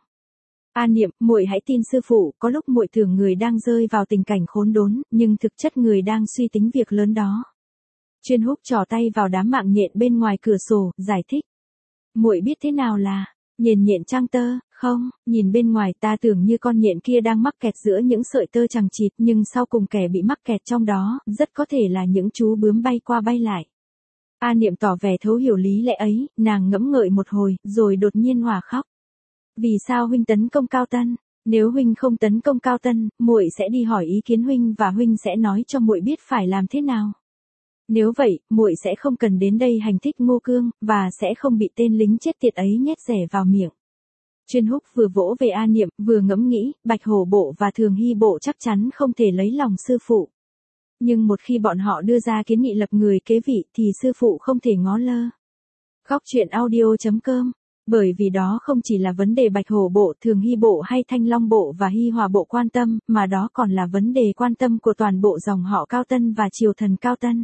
A Niệm, muội hãy tin sư phụ, có lúc muội tưởng người đang rơi vào tình cảnh khốn đốn, nhưng thực chất người đang suy tính việc lớn đó. Chuyên Húc trỏ tay vào đám mạng nhện bên ngoài cửa sổ, giải thích. Muội biết thế nào là nhện nhện trang tơ, không? Nhìn bên ngoài ta tưởng như con nhện kia đang mắc kẹt giữa những sợi tơ chằng chịt, nhưng sau cùng kẻ bị mắc kẹt trong đó, rất có thể là những chú bướm bay qua bay lại. A Niệm tỏ vẻ thấu hiểu lý lẽ ấy, nàng ngẫm ngợi một hồi, rồi đột nhiên òa khóc. Vì sao huynh tấn công Cao Tân? Nếu huynh không tấn công Cao Tân, muội sẽ đi hỏi ý kiến huynh và huynh sẽ nói cho muội biết phải làm thế nào. Nếu vậy, muội sẽ không cần đến đây hành thích Ngô Cương, và sẽ không bị tên lính chết tiệt ấy nhét rẻ vào miệng. Chuyên Húc vừa vỗ về A Niệm, vừa ngẫm nghĩ, Bạch Hổ Bộ và Thường Hy Bộ chắc chắn không thể lấy lòng sư phụ. Nhưng một khi bọn họ đưa ra kiến nghị lập người kế vị thì sư phụ không thể ngó lơ. Góc truyện audio.com. Bởi vì đó không chỉ là vấn đề Bạch Hổ Bộ, Thường Hy Bộ hay Thanh Long Bộ và Hy Hòa Bộ quan tâm, mà đó còn là vấn đề quan tâm của toàn bộ dòng họ Cao Tân và triều thần Cao Tân.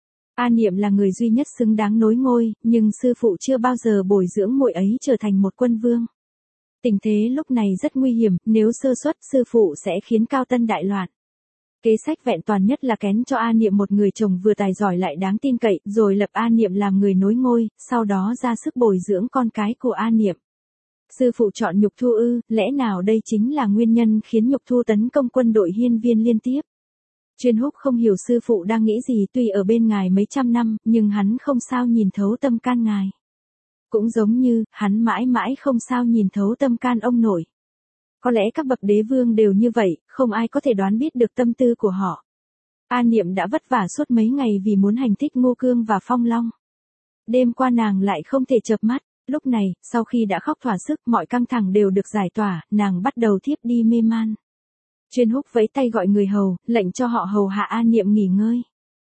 A Niệm là người duy nhất xứng đáng nối ngôi, nhưng sư phụ chưa bao giờ bồi dưỡng muội ấy trở thành một quân vương. Tình thế lúc này rất nguy hiểm, nếu sơ suất sư phụ sẽ khiến Cao Tân đại loạn. Kế sách vẹn toàn nhất là kén cho A Niệm một người chồng vừa tài giỏi lại đáng tin cậy, rồi lập A Niệm làm người nối ngôi, sau đó ra sức bồi dưỡng con cái của A Niệm. Sư phụ chọn Nhục Thu ư, lẽ nào đây chính là nguyên nhân khiến Nhục Thu tấn công quân đội Hiên Viên liên tiếp? Chuyên Húc không hiểu sư phụ đang nghĩ gì, tuy ở bên ngài mấy trăm năm, nhưng hắn không sao nhìn thấu tâm can ngài. Cũng giống như, hắn mãi mãi không sao nhìn thấu tâm can ông nội. Có lẽ các bậc đế vương đều như vậy, không ai có thể đoán biết được tâm tư của họ. A Niệm đã vất vả suốt mấy ngày vì muốn hành thích Ngô Cương và Phong Long. Đêm qua nàng lại không thể chợp mắt, lúc này, sau khi đã khóc thỏa sức, mọi căng thẳng đều được giải tỏa, nàng bắt đầu thiếp đi mê man. Chuyên Húc vẫy tay gọi người hầu, lệnh cho họ hầu hạ A Niệm nghỉ ngơi.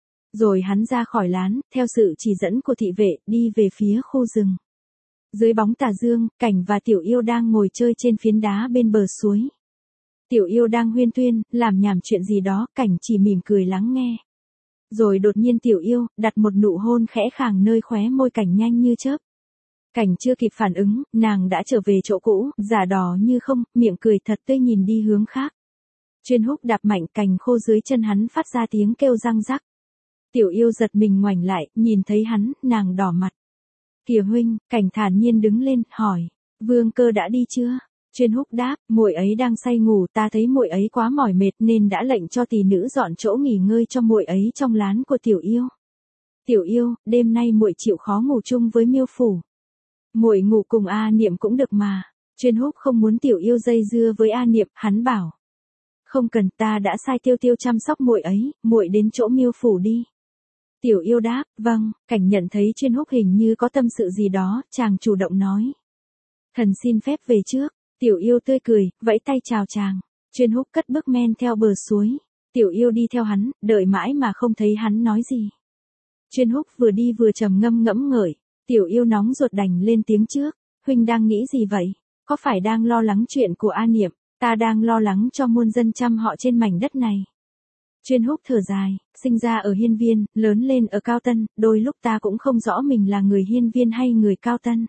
Rồi hắn ra khỏi lán, theo sự chỉ dẫn của thị vệ, đi về phía khu rừng. Dưới bóng tà dương, Cảnh và Tiểu Yêu đang ngồi chơi trên phiến đá bên bờ suối. Tiểu Yêu đang huyên thuyên, làm nhảm chuyện gì đó, Cảnh chỉ mỉm cười lắng nghe. Rồi đột nhiên Tiểu Yêu đặt một nụ hôn khẽ khàng nơi khóe môi Cảnh nhanh như chớp. Cảnh chưa kịp phản ứng, nàng đã trở về chỗ cũ, giả đò như không, miệng cười thật tươi nhìn đi hướng khác. Chuyên Húc đạp mạnh cành khô dưới chân hắn phát ra tiếng kêu răng rắc. Tiểu Yêu giật mình ngoảnh lại, nhìn thấy hắn, nàng đỏ mặt. Kìa huynh, Cảnh thản nhiên đứng lên, hỏi, Vương Cơ đã đi chưa? Chuyên Húc đáp, muội ấy đang say ngủ, ta thấy muội ấy quá mỏi mệt nên đã lệnh cho tỳ nữ dọn chỗ nghỉ ngơi cho muội ấy trong lán của Tiểu Yêu. Tiểu Yêu, đêm nay muội chịu khó ngủ chung với Miêu Phủ. Muội ngủ cùng A Niệm cũng được mà. Chuyên Húc không muốn Tiểu Yêu dây dưa với A Niệm, hắn bảo. Không cần, ta đã sai Tiêu Tiêu chăm sóc muội ấy, muội đến chỗ Miêu Phủ đi. Tiểu Yêu đáp, vâng. Cảnh nhận thấy Chuyên Húc hình như có tâm sự gì đó, chàng chủ động nói. Thần xin phép về trước. Tiểu Yêu tươi cười, vẫy tay chào chàng. Chuyên Húc cất bước men theo bờ suối. Tiểu Yêu đi theo hắn, đợi mãi mà không thấy hắn nói gì. Chuyên Húc vừa đi vừa trầm ngâm ngẫm ngợi. Tiểu Yêu nóng ruột đành lên tiếng trước. Huynh đang nghĩ gì vậy? Có phải đang lo lắng chuyện của A Niệm? Ta đang lo lắng cho muôn dân trăm họ trên mảnh đất này. Chuyên Húc thở dài, sinh ra ở Hiên Viên, lớn lên ở Cao Tân, đôi lúc ta cũng không rõ mình là người Hiên Viên hay người Cao Tân.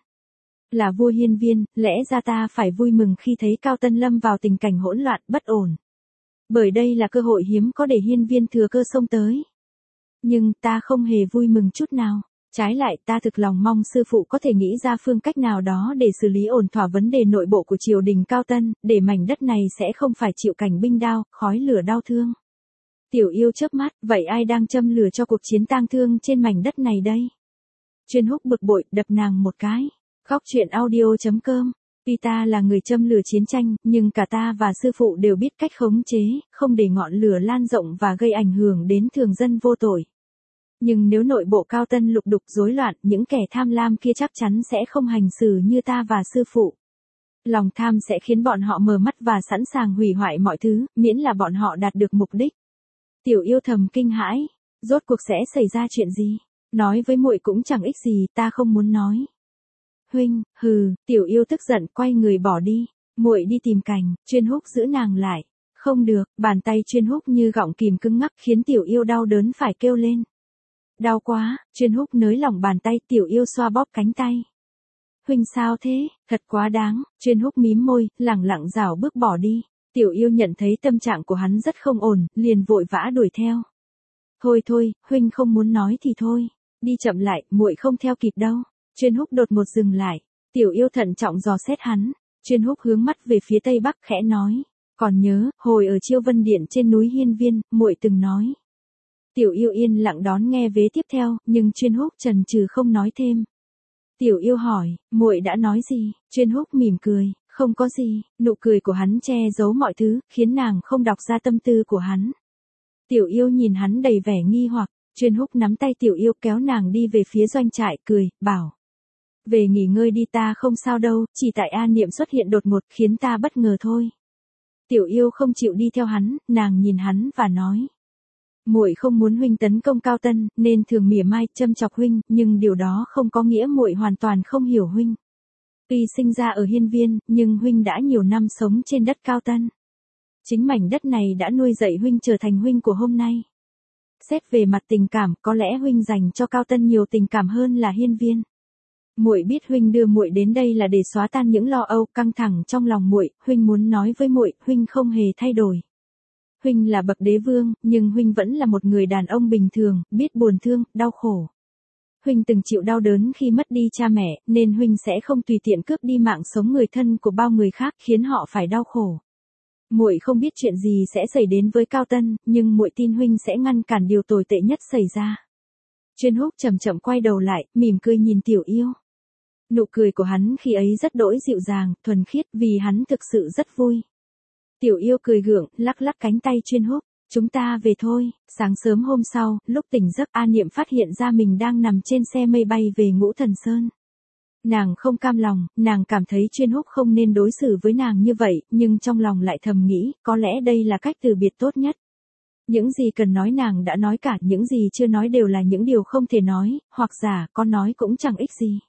Là vua Hiên Viên, lẽ ra ta phải vui mừng khi thấy Cao Tân lâm vào tình cảnh hỗn loạn, bất ổn. Bởi đây là cơ hội hiếm có để Hiên Viên thừa cơ xông tới. Nhưng ta không hề vui mừng chút nào. Trái lại, ta thực lòng mong sư phụ có thể nghĩ ra phương cách nào đó để xử lý ổn thỏa vấn đề nội bộ của triều đình Cao Tân, để mảnh đất này sẽ không phải chịu cảnh binh đao, khói lửa đau thương. Tiểu Yêu chớp mắt, vậy ai đang châm lửa cho cuộc chiến tang thương trên mảnh đất này đây? Chuyên Húc bực bội, đập nàng một cái. Góc truyện audio.com. Tuy ta là người châm lửa chiến tranh, nhưng cả ta và sư phụ đều biết cách khống chế, không để ngọn lửa lan rộng và gây ảnh hưởng đến thường dân vô tội. Nhưng nếu nội bộ Cao Tân lục đục rối loạn, những kẻ tham lam kia chắc chắn sẽ không hành xử như ta và sư phụ. Lòng tham sẽ khiến bọn họ mở mắt và sẵn sàng hủy hoại mọi thứ, miễn là bọn họ đạt được mục đích. Tiểu Yêu thầm kinh hãi, rốt cuộc sẽ xảy ra chuyện gì? Nói với muội cũng chẳng ích gì, ta không muốn nói. Huynh, hừ, Tiểu Yêu tức giận quay người bỏ đi. Muội đi tìm Cảnh. Chuyên Húc giữ nàng lại. Không được, bàn tay Chuyên Húc như gọng kìm cứng ngắc khiến Tiểu Yêu đau đớn phải kêu lên. Đau quá, Chuyên Húc nới lỏng bàn tay, Tiểu Yêu xoa bóp cánh tay. Huynh sao thế, thật quá đáng, Chuyên Húc mím môi, lẳng lặng rảo bước bỏ đi. Tiểu Yêu nhận thấy tâm trạng của hắn rất không ổn, liền vội vã đuổi theo. Thôi thôi, huynh không muốn nói thì thôi, đi chậm lại, muội không theo kịp đâu. Chuyên Húc đột ngột dừng lại, Tiểu Yêu thận trọng dò xét hắn. Chuyên Húc hướng mắt về phía tây bắc khẽ nói, còn nhớ, hồi ở Chiêu Vân Điện trên núi Hiên Viên, muội từng nói. Tiểu Yêu yên lặng đón nghe vế tiếp theo, nhưng Chuyên Húc chần chừ không nói thêm. Tiểu Yêu hỏi, muội đã nói gì? Chuyên Húc mỉm cười, không có gì, nụ cười của hắn che giấu mọi thứ, khiến nàng không đọc ra tâm tư của hắn. Tiểu Yêu nhìn hắn đầy vẻ nghi hoặc, Chuyên Húc nắm tay Tiểu Yêu kéo nàng đi về phía doanh trại, cười, bảo. Về nghỉ ngơi đi, ta không sao đâu, chỉ tại An Niệm xuất hiện đột ngột khiến ta bất ngờ thôi. Tiểu Yêu không chịu đi theo hắn, nàng nhìn hắn và nói. Muội không muốn huynh tấn công Cao Tân, nên thường mỉa mai châm chọc huynh, nhưng điều đó không có nghĩa muội hoàn toàn không hiểu huynh. Tuy sinh ra ở Hiên Viên, nhưng huynh đã nhiều năm sống trên đất Cao Tân. Chính mảnh đất này đã nuôi dạy huynh trở thành huynh của hôm nay. Xét về mặt tình cảm, có lẽ huynh dành cho Cao Tân nhiều tình cảm hơn là Hiên Viên. Muội biết huynh đưa muội đến đây là để xóa tan những lo âu căng thẳng trong lòng muội, huynh muốn nói với muội, huynh không hề thay đổi. Huynh là bậc đế vương, nhưng huynh vẫn là một người đàn ông bình thường, biết buồn thương, đau khổ. Huynh từng chịu đau đớn khi mất đi cha mẹ, nên huynh sẽ không tùy tiện cướp đi mạng sống người thân của bao người khác, khiến họ phải đau khổ. Muội không biết chuyện gì sẽ xảy đến với Cao Tân, nhưng muội tin huynh sẽ ngăn cản điều tồi tệ nhất xảy ra. Chuyên Húc chậm chậm quay đầu lại, mỉm cười nhìn Tiểu Yêu. Nụ cười của hắn khi ấy rất đỗi dịu dàng, thuần khiết, vì hắn thực sự rất vui. Tiểu Yêu cười gượng, lắc lắc cánh tay Chuyên Húc, chúng ta về thôi. Sáng sớm hôm sau, lúc tỉnh giấc, An Niệm phát hiện ra mình đang nằm trên xe mây bay về Ngũ Thần Sơn. Nàng không cam lòng, nàng cảm thấy Chuyên Húc không nên đối xử với nàng như vậy, nhưng trong lòng lại thầm nghĩ, có lẽ đây là cách từ biệt tốt nhất. Những gì cần nói nàng đã nói cả, những gì chưa nói đều là những điều không thể nói, hoặc giả có nói cũng chẳng ích gì.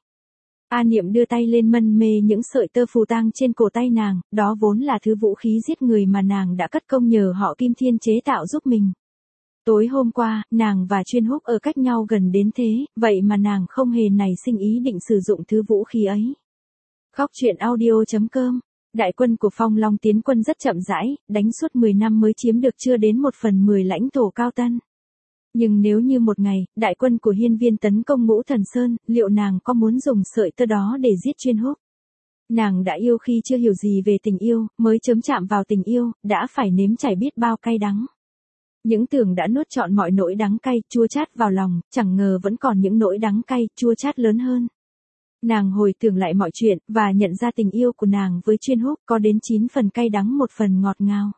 An Niệm đưa tay lên mân mê những sợi tơ phù tang trên cổ tay nàng, đó vốn là thứ vũ khí giết người mà nàng đã cất công nhờ họ Kim Thiên chế tạo giúp mình. Tối hôm qua, nàng và Chuyên Húc ở cách nhau gần đến thế, vậy mà nàng không hề nảy sinh ý định sử dụng thứ vũ khí ấy. Khóc chuyện audio.com. Đại quân của Phong Long tiến quân rất chậm rãi, đánh suốt 10 năm mới chiếm được chưa đến 1/10 lãnh thổ Cao Tân. Nhưng nếu như một ngày, đại quân của Hiên Viên tấn công Ngũ Thần Sơn, liệu nàng có muốn dùng sợi tơ đó để giết Chuyên Húc? Nàng đã yêu khi chưa hiểu gì về tình yêu, mới chớm chạm vào tình yêu, đã phải nếm trải biết bao cay đắng. Những tưởng đã nuốt trọn mọi nỗi đắng cay, chua chát vào lòng, chẳng ngờ vẫn còn những nỗi đắng cay, chua chát lớn hơn. Nàng hồi tưởng lại mọi chuyện, và nhận ra tình yêu của nàng với Chuyên Húc có đến 9 phần cay đắng, 1 phần ngọt ngào.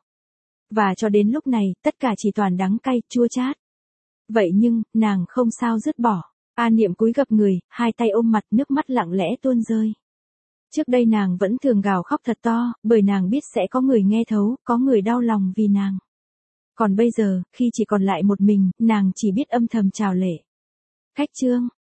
Và cho đến lúc này, tất cả chỉ toàn đắng cay, chua chát. Vậy nhưng, nàng không sao dứt bỏ. An Niệm cúi gập người, hai tay ôm mặt, nước mắt lặng lẽ tuôn rơi. Trước đây nàng vẫn thường gào khóc thật to, bởi nàng biết sẽ có người nghe thấu, có người đau lòng vì nàng. Còn bây giờ, khi chỉ còn lại một mình, nàng chỉ biết âm thầm chào lệ. Khách trương.